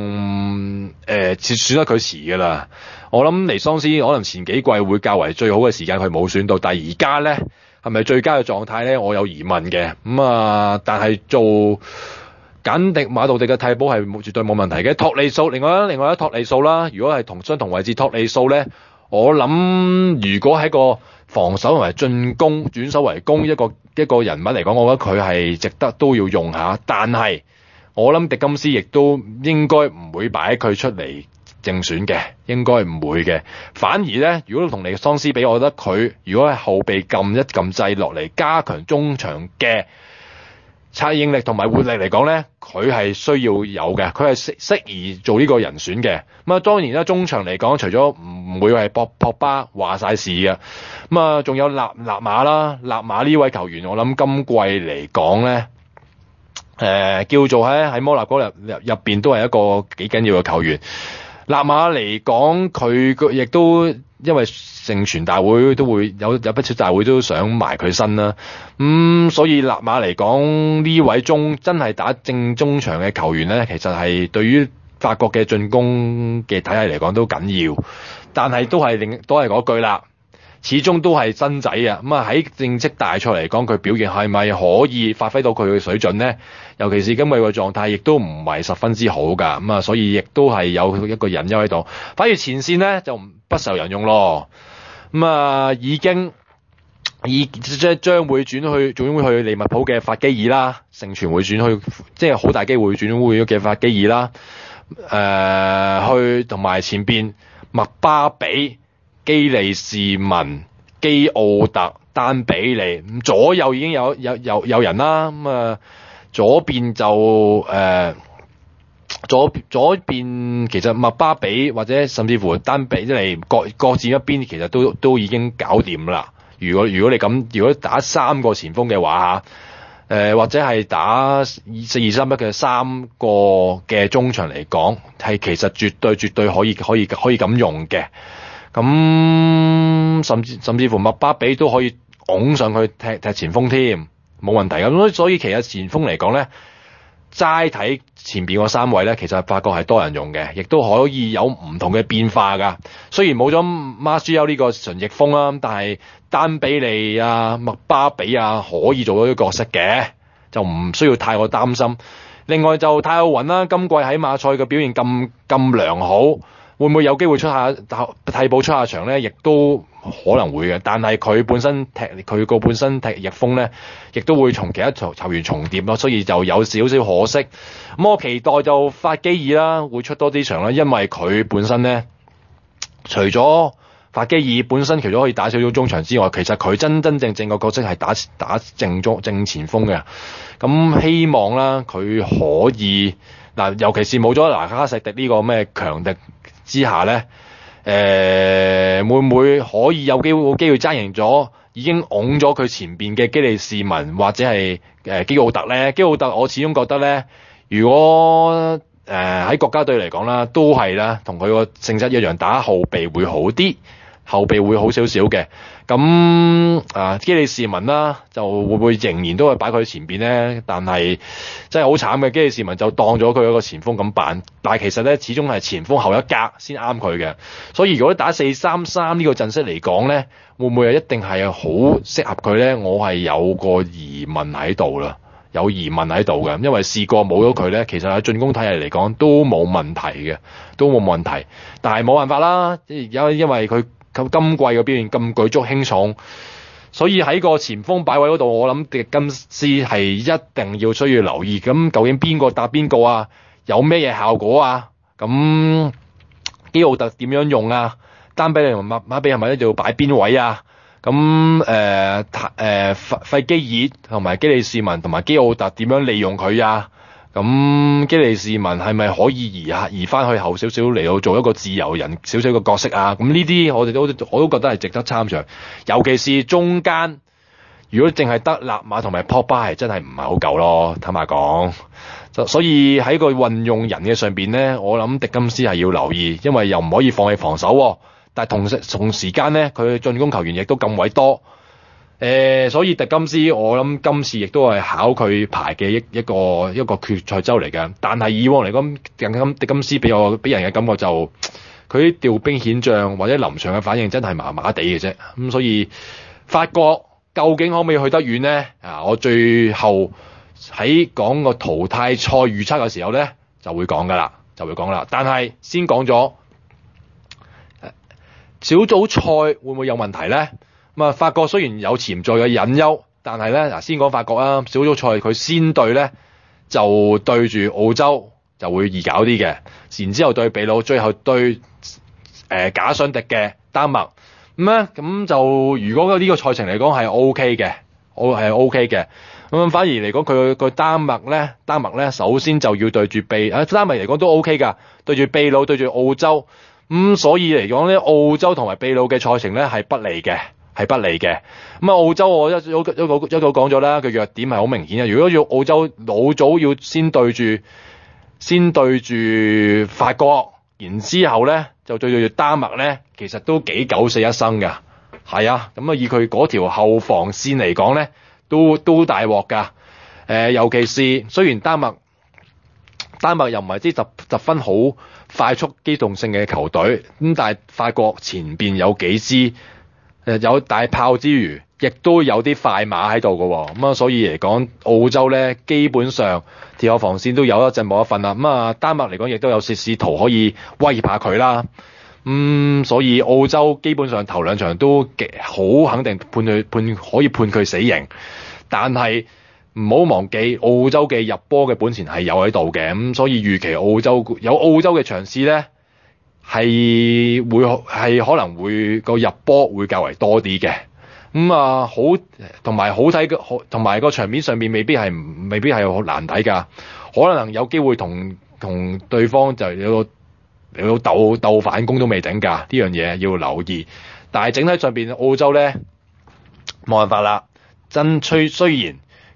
Speaker 7: 選得佢遲㗎啦。我諗尼桑斯可能前幾季會較為最好嘅時間，佢冇選到，但係而家咧，係咪最佳嘅狀態咧？我有疑問嘅。但係做簡迪馬杜迪嘅替補係絕對冇問題嘅。托利素，另外一托利素啦，如果係相同位置托利素咧，我諗如果喺個防守同埋進攻轉守為攻一個人物嚟講，我覺得佢係值得都要用下。但係我諗迪金斯亦都應該唔會擺佢出嚟正選嘅，應該唔會嘅。反而咧，如果同尼桑斯比，我覺得佢如果係後備撳一撳掣落嚟，加強中場嘅策應力同埋活力嚟講咧，佢係需要有嘅，佢係適宜做呢個人選嘅。咁啊，當然啦，中場嚟講，除咗唔會係博巴話晒事嘅，咁啊，仲有納馬啦，納馬呢位球員，我諗今季嚟講咧，叫做喺摩納哥入邊都係一個幾緊要嘅球員。納馬嚟講，佢亦都因為盛傳大會都會有不少大會都想埋佢身啦。所以納馬嚟講，呢位真係打正中場嘅球員咧，其實係對於法國嘅進攻嘅體系嚟講都緊要。但係都係嗰句啦，始終都係新仔啊。喺正式大賽嚟講，佢表現係咪可以發揮到佢嘅水準咧？尤其是今日嘅狀態亦都唔係十分之好㗎，所以亦都係有一個隱憂喺度。反而前線咧就不受人用咯。已經將會轉去利物浦嘅法基爾啦，盛傳會轉去，即係好大機會轉會嘅法基爾啦。去同埋前邊麥巴比、基利士文、基奧特、丹比利，左右已經有人啦。左邊就左邊其實麥巴比或者甚至乎丹比嚟各佔一邊，其實都已經搞掂啦。如果打三個前鋒嘅話或者係打4-2-3-1嘅3個嘅中場嚟講，係其實絕對可以咁用嘅。咁甚至乎麥巴比都可以拱上去踢前鋒添，冇問題。咁所以其實前鋒嚟講咧，齋睇前邊嗰3位咧，其實法國係多人用嘅，亦都可以有唔同嘅變化噶。雖然冇咗馬舒優呢個純逆鋒啦，但係丹比利啊、麥巴比啊可以做到呢個角色嘅，就唔需要太過擔心。另外就泰奧雲啦，今季喺馬賽嘅表現咁良好，會唔會有機會替補出下場咧？亦都可能會嘅，但係佢本身踢逆風咧，亦都會同其他球員重疊咯，所以就有少少可惜。咁我期待就法基爾啦，會出多啲場啦，因為佢本身咧，除咗法基爾本身除咗可以打少少中場之外，其實佢真正個角色係打正前鋒嘅。咁希望啦，佢可以嗱，尤其是冇咗拿卡錫迪呢個咩強敵之下咧，會唔會可以有機會爭贏咗已經拱咗佢前邊嘅基利士文或者係基奧特咧？基奧特我始終覺得咧，如果喺國家隊嚟講啦，都係啦，同佢個性質一樣，打後備會好啲，後備會好少少嘅。咁基利士文啦，就會唔會仍然都係擺佢喺前邊咧？但係真係好慘嘅，基利士文就當咗佢一個前鋒咁辦，但係其實咧始終係前鋒後一格先啱佢嘅。所以如果打4-3-3呢個陣式嚟講咧，會唔會一定係好適合佢咧？我係有個疑問喺度啦，有疑問喺度嘅，因為試過冇咗佢咧，其實喺進攻體系嚟講都冇問題嘅，都冇問題。但係冇辦法啦，因為佢今季嘅表現咁舉足輕重，所以喺個前鋒擺位嗰度，我諗迪金斯係一定要需要留意。咁究竟邊個搭邊個啊？有咩嘢效果啊？咁基奧特點樣用啊？丹比利同馬比係咪一定要擺邊位啊？咁費基爾同埋基利士文同埋基奧特點樣利用佢啊？咁基利士文係咪可以移翻去後少少嚟到做一個自由人少少嘅角色啊？咁呢啲我都覺得係值得參詳，尤其是中間，如果淨係得納馬同埋普巴係真係唔係好夠咯，坦白講。所以喺個運用人嘅上邊咧，我諗迪金斯係要留意，因為又唔可以放棄防守，但係同時間咧，佢進攻球員亦都咁位多。所以迪金斯我諗今次亦都係考佢牌嘅一個決賽周嚟嘅。但係以往嚟講，迪金斯俾人嘅感覺就佢啲調兵遣將或者臨場嘅反應真係麻麻地嘅啫。咁所以法國究竟可唔可以去得遠呢？我最後喺講個淘汰賽預測嘅時候咧，就會講噶啦。但係先講咗小組賽會唔會有問題咧？咁法國雖然有潛在嘅隱憂，但係咧先講法國啊，小組賽佢先對咧就對住澳洲就會易搞啲嘅，然之後對秘魯，最後對假想敵嘅丹麥。咁就如果呢個賽程嚟講係 OK 嘅，係 OK 嘅。咁反而嚟講佢丹麥咧首先就要對住丹麥嚟講都 OK 噶，對住秘魯對住澳洲。所以嚟講咧，澳洲同埋秘魯嘅賽程咧係不利嘅。澳洲我一早講咗啦，佢弱點係好明顯嘅。如果要澳洲老早要先對住法國，然之後咧就對住丹麥咧，其實都幾九死一生㗎。係啊，咁以佢嗰條後防線嚟講咧，都大鑊㗎。尤其是雖然丹麥又唔係啲十分好快速機動性嘅球隊，咁但係法國前邊有幾支有大炮之餘，亦都有啲快馬喺度嘅。咁所以嚟講，澳洲咧基本上條後防線都有一陣冇一份啦。丹麥嚟講亦都有試圖可以威脅下佢啦。所以澳洲基本上頭兩場都好肯定可以判佢死刑，但係唔好忘記澳洲嘅入波嘅本錢係有喺度嘅。咁所以預期澳洲嘅場次咧係可能會個入波會較為多啲嘅。好同埋好睇同埋個場面上面未必係好難睇㗎，可能有機會同對方就有鬥反攻都未頂㗎，呢樣嘢要留意。但係整體上邊澳洲咧冇辦法啦，雖然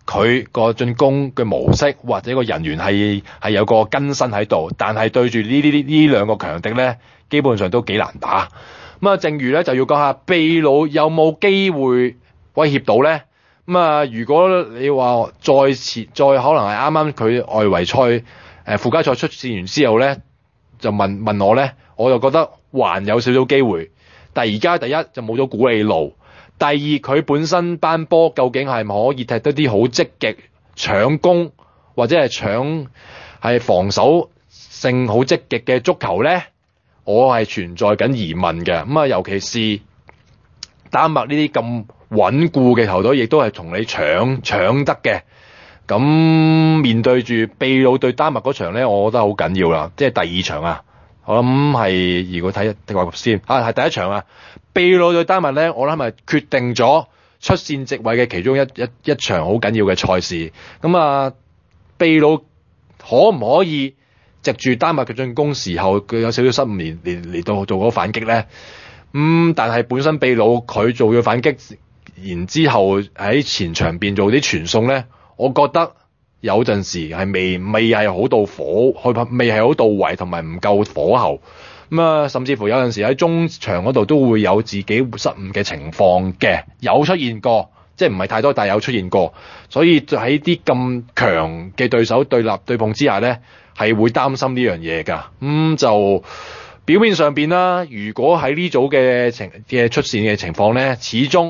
Speaker 7: 佢個進攻嘅模式或者個人員係有個更新喺度，但係對住呢兩個強敵咧，基本上都幾難打。咁啊，正如咧就要講下秘魯有冇機會威脅到咧？咁啊，如果你話再可能係啱啱佢外圍賽附加賽出線完之後咧，就問我咧，我就覺得還有少少機會。但係而家第一就冇咗古利路，第二佢本身班波究竟係咪可以踢得啲好積極搶攻或者係防守性好積極嘅足球咧？我係存在緊疑問嘅。咁啊，尤其是丹麥呢啲咁穩固嘅球隊，亦都係同你搶得嘅。咁面對住秘魯對丹麥嗰場咧，我覺得好緊要啦，即係第二場啊。我諗係如果睇先係第一場啊，秘魯對丹麥咧，我諗係決定咗出線席位嘅其中一場好緊要嘅賽事。咁啊，秘魯可唔可以藉住丹麥嘅進攻時候佢有少少失誤嚟到做嗰個反擊咧？但係本身秘魯佢做咗反擊，然之後喺前場邊做啲傳送咧，我覺得有陣時係未係好到未係好到位，同埋唔夠火候。甚至乎有陣時喺中場嗰度都會有自己失誤嘅情況嘅，有出現過，即係唔係太多，但係有出現過。所以喺啲咁強嘅對手對碰之下咧，係會擔心呢樣嘢㗎。就表面上邊啦，如果喺呢組嘅出線嘅情況咧，始終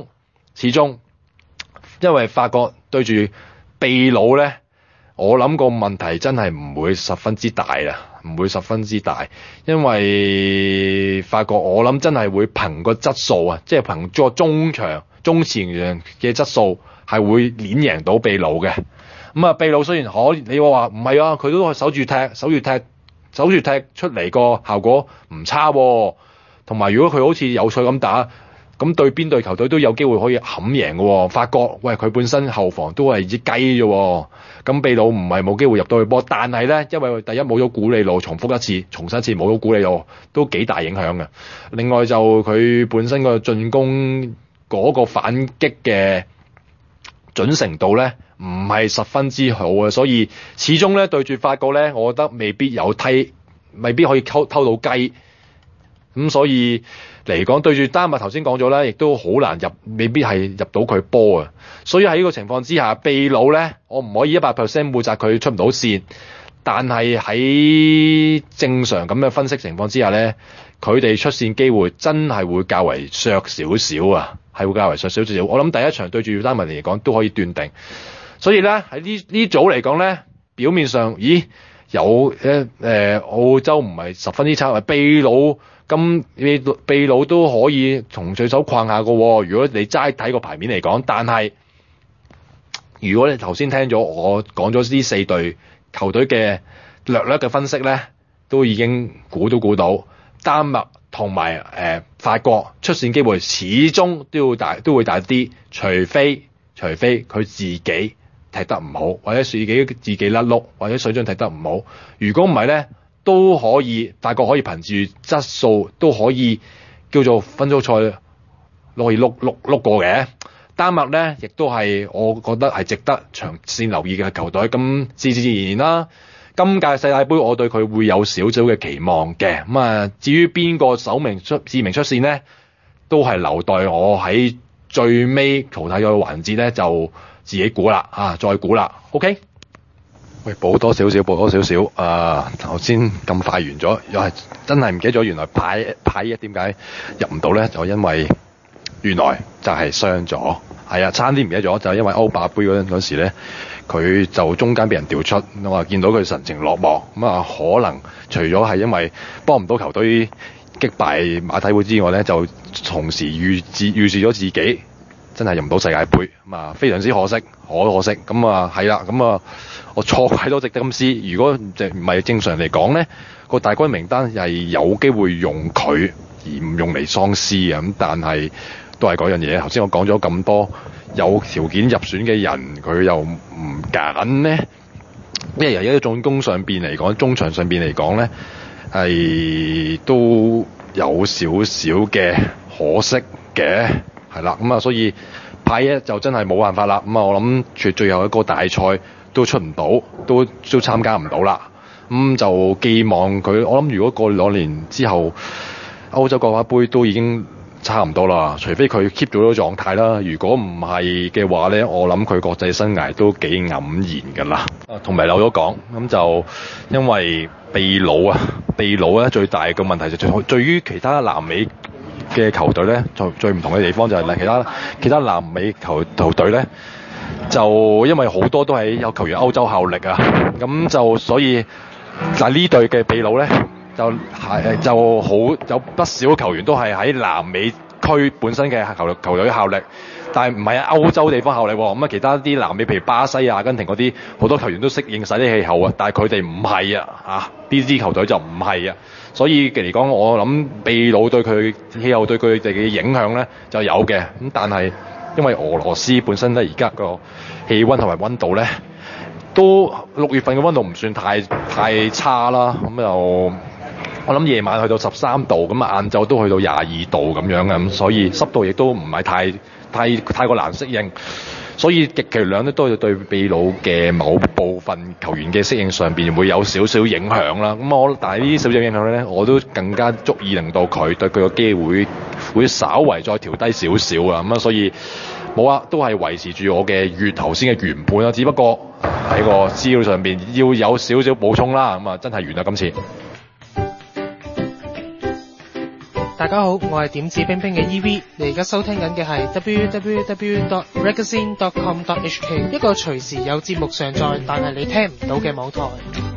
Speaker 7: 因為法國對住秘魯咧，我諗個問題真係唔會十分之大啦，因為法國我諗真係會憑個質素啊，即係憑個中前嘅質素係會碾贏到秘魯嘅。秘魯雖然你話唔係啊，佢都係守住踢出嚟個效果唔差喎。同埋如果佢好似有賽咁打，咁對邊隊球隊都有機會可以冚贏嘅喎。法國佢本身後防都係隻雞啫喎。咁秘魯唔係冇機會入到去波，但係咧，因為第一冇咗古利路，重申一次冇咗古利路都幾大影響嘅。另外就佢本身個進攻嗰個反擊嘅準程度咧，唔係十分之好啊，所以始終咧對住法國咧，我覺得未必可以偷到雞。所以嚟講，對住丹麥頭先講咗啦，亦都好難未必係入到佢波啊。所以喺呢個情況之下，秘魯咧，我唔可以100% 負責佢出唔到線，但係喺正常咁嘅分析情況之下咧，佢哋出線機會真係會較為削少少啊，係會較為削少少。我諗第一場對住丹麥嚟講都可以斷定。所以咧喺呢組嚟講咧，表面上有澳洲唔係十分之差，秘魯都可以同對手框下㗎喎。如果你齋睇個牌面嚟講，但係如果你頭先聽咗我講咗呢4隊球隊嘅略嘅分析咧，都已經估到丹麥同埋法國出線機會始終都會大啲，除非佢自己踢得唔好，或者自己甩碌，或者水準踢得唔好。如果唔係咧，都可以法國可以憑住質素都可以叫做分組賽可以碌過嘅。丹麥咧亦都係我覺得係值得長線留意嘅球隊。咁自然啦，今屆世界盃我對佢會有少少嘅期望嘅。至於邊個指名出線咧，都係留待我喺最尾淘汰賽嘅環節咧就自己估啦，再估啦。OK。喂，補多少少。頭先咁快完咗，又係真係唔記得咗，原來派一點解入唔到咧？就因為原來就係傷咗，係啊，差啲唔記得咗，就係因為歐霸杯嗰時咧，佢就中間俾人調出，我見到佢神情落寞，可能除咗係因為幫唔到球隊擊敗馬體會之外咧，就同時預示咗自己真係入唔到世界盃，非常之可惜。係啦，我錯怪都值得咁思。如果唔係正常嚟講咧，個大軍名單係有機會用佢而唔用尼桑斯啊。但係都係嗰樣嘢。頭先我講咗咁多有條件入選嘅人，佢又唔揀咧，因為由於進攻上邊嚟講，中場上邊嚟講咧，係都有少少嘅可惜嘅，係啦。所以派一就真係冇辦法啦。咁我諗最後一個大賽都出唔到，都參加唔到啦。就寄望佢，我諗如果過2年之後，歐洲國家杯都已經差唔多啦，除非佢 keep 到咗狀態啦。如果唔係嘅話呢，我諗佢國際生涯都幾黯然㗎啦。同埋漏咗講，咁就因為秘魯咧最大嘅問題就對於其他南美嘅球隊呢，就最唔同嘅地方就係其他南美球隊呢，就因為好多都係有球員歐洲效力啊，咁就所以但係呢隊嘅秘魯呢。就好有不少球員都係喺南美區本身嘅球隊效力，但係唔係喺歐洲地方效力喎。咁啊，其他啲南美譬如巴西、阿根廷嗰啲好多球員都適應晒啲氣候啊，但係佢哋唔係啊，呢支球隊就唔係啊。所以嚟講，我諗秘魯對佢氣候對佢哋嘅影響咧就有嘅。咁但係因為俄羅斯本身咧而家個氣温同埋温度咧都6月份嘅温度唔算太差啦，咁就。我諗夜晚去到13度，咁晏晝都去到22度咁樣嘅，咁所以濕度亦都唔係太過難適應，所以極其量咧都對秘魯嘅某部分球員嘅適應上邊會有少少影響啦。但係呢啲少少影響咧，我都更加足以令到佢對佢個機會稍為再調低少少啊。咁所以冇啊，都係維持住我嘅頭先嘅原判啦。只不過喺個資料上邊要有少少補充啦。咁真係完啦今次。
Speaker 6: 大家好，我係點指兵兵嘅 EV， 你而家收聽緊嘅係 www.ragazine.com.hk， 一個隨時有節目上載但係你聽唔到嘅網台。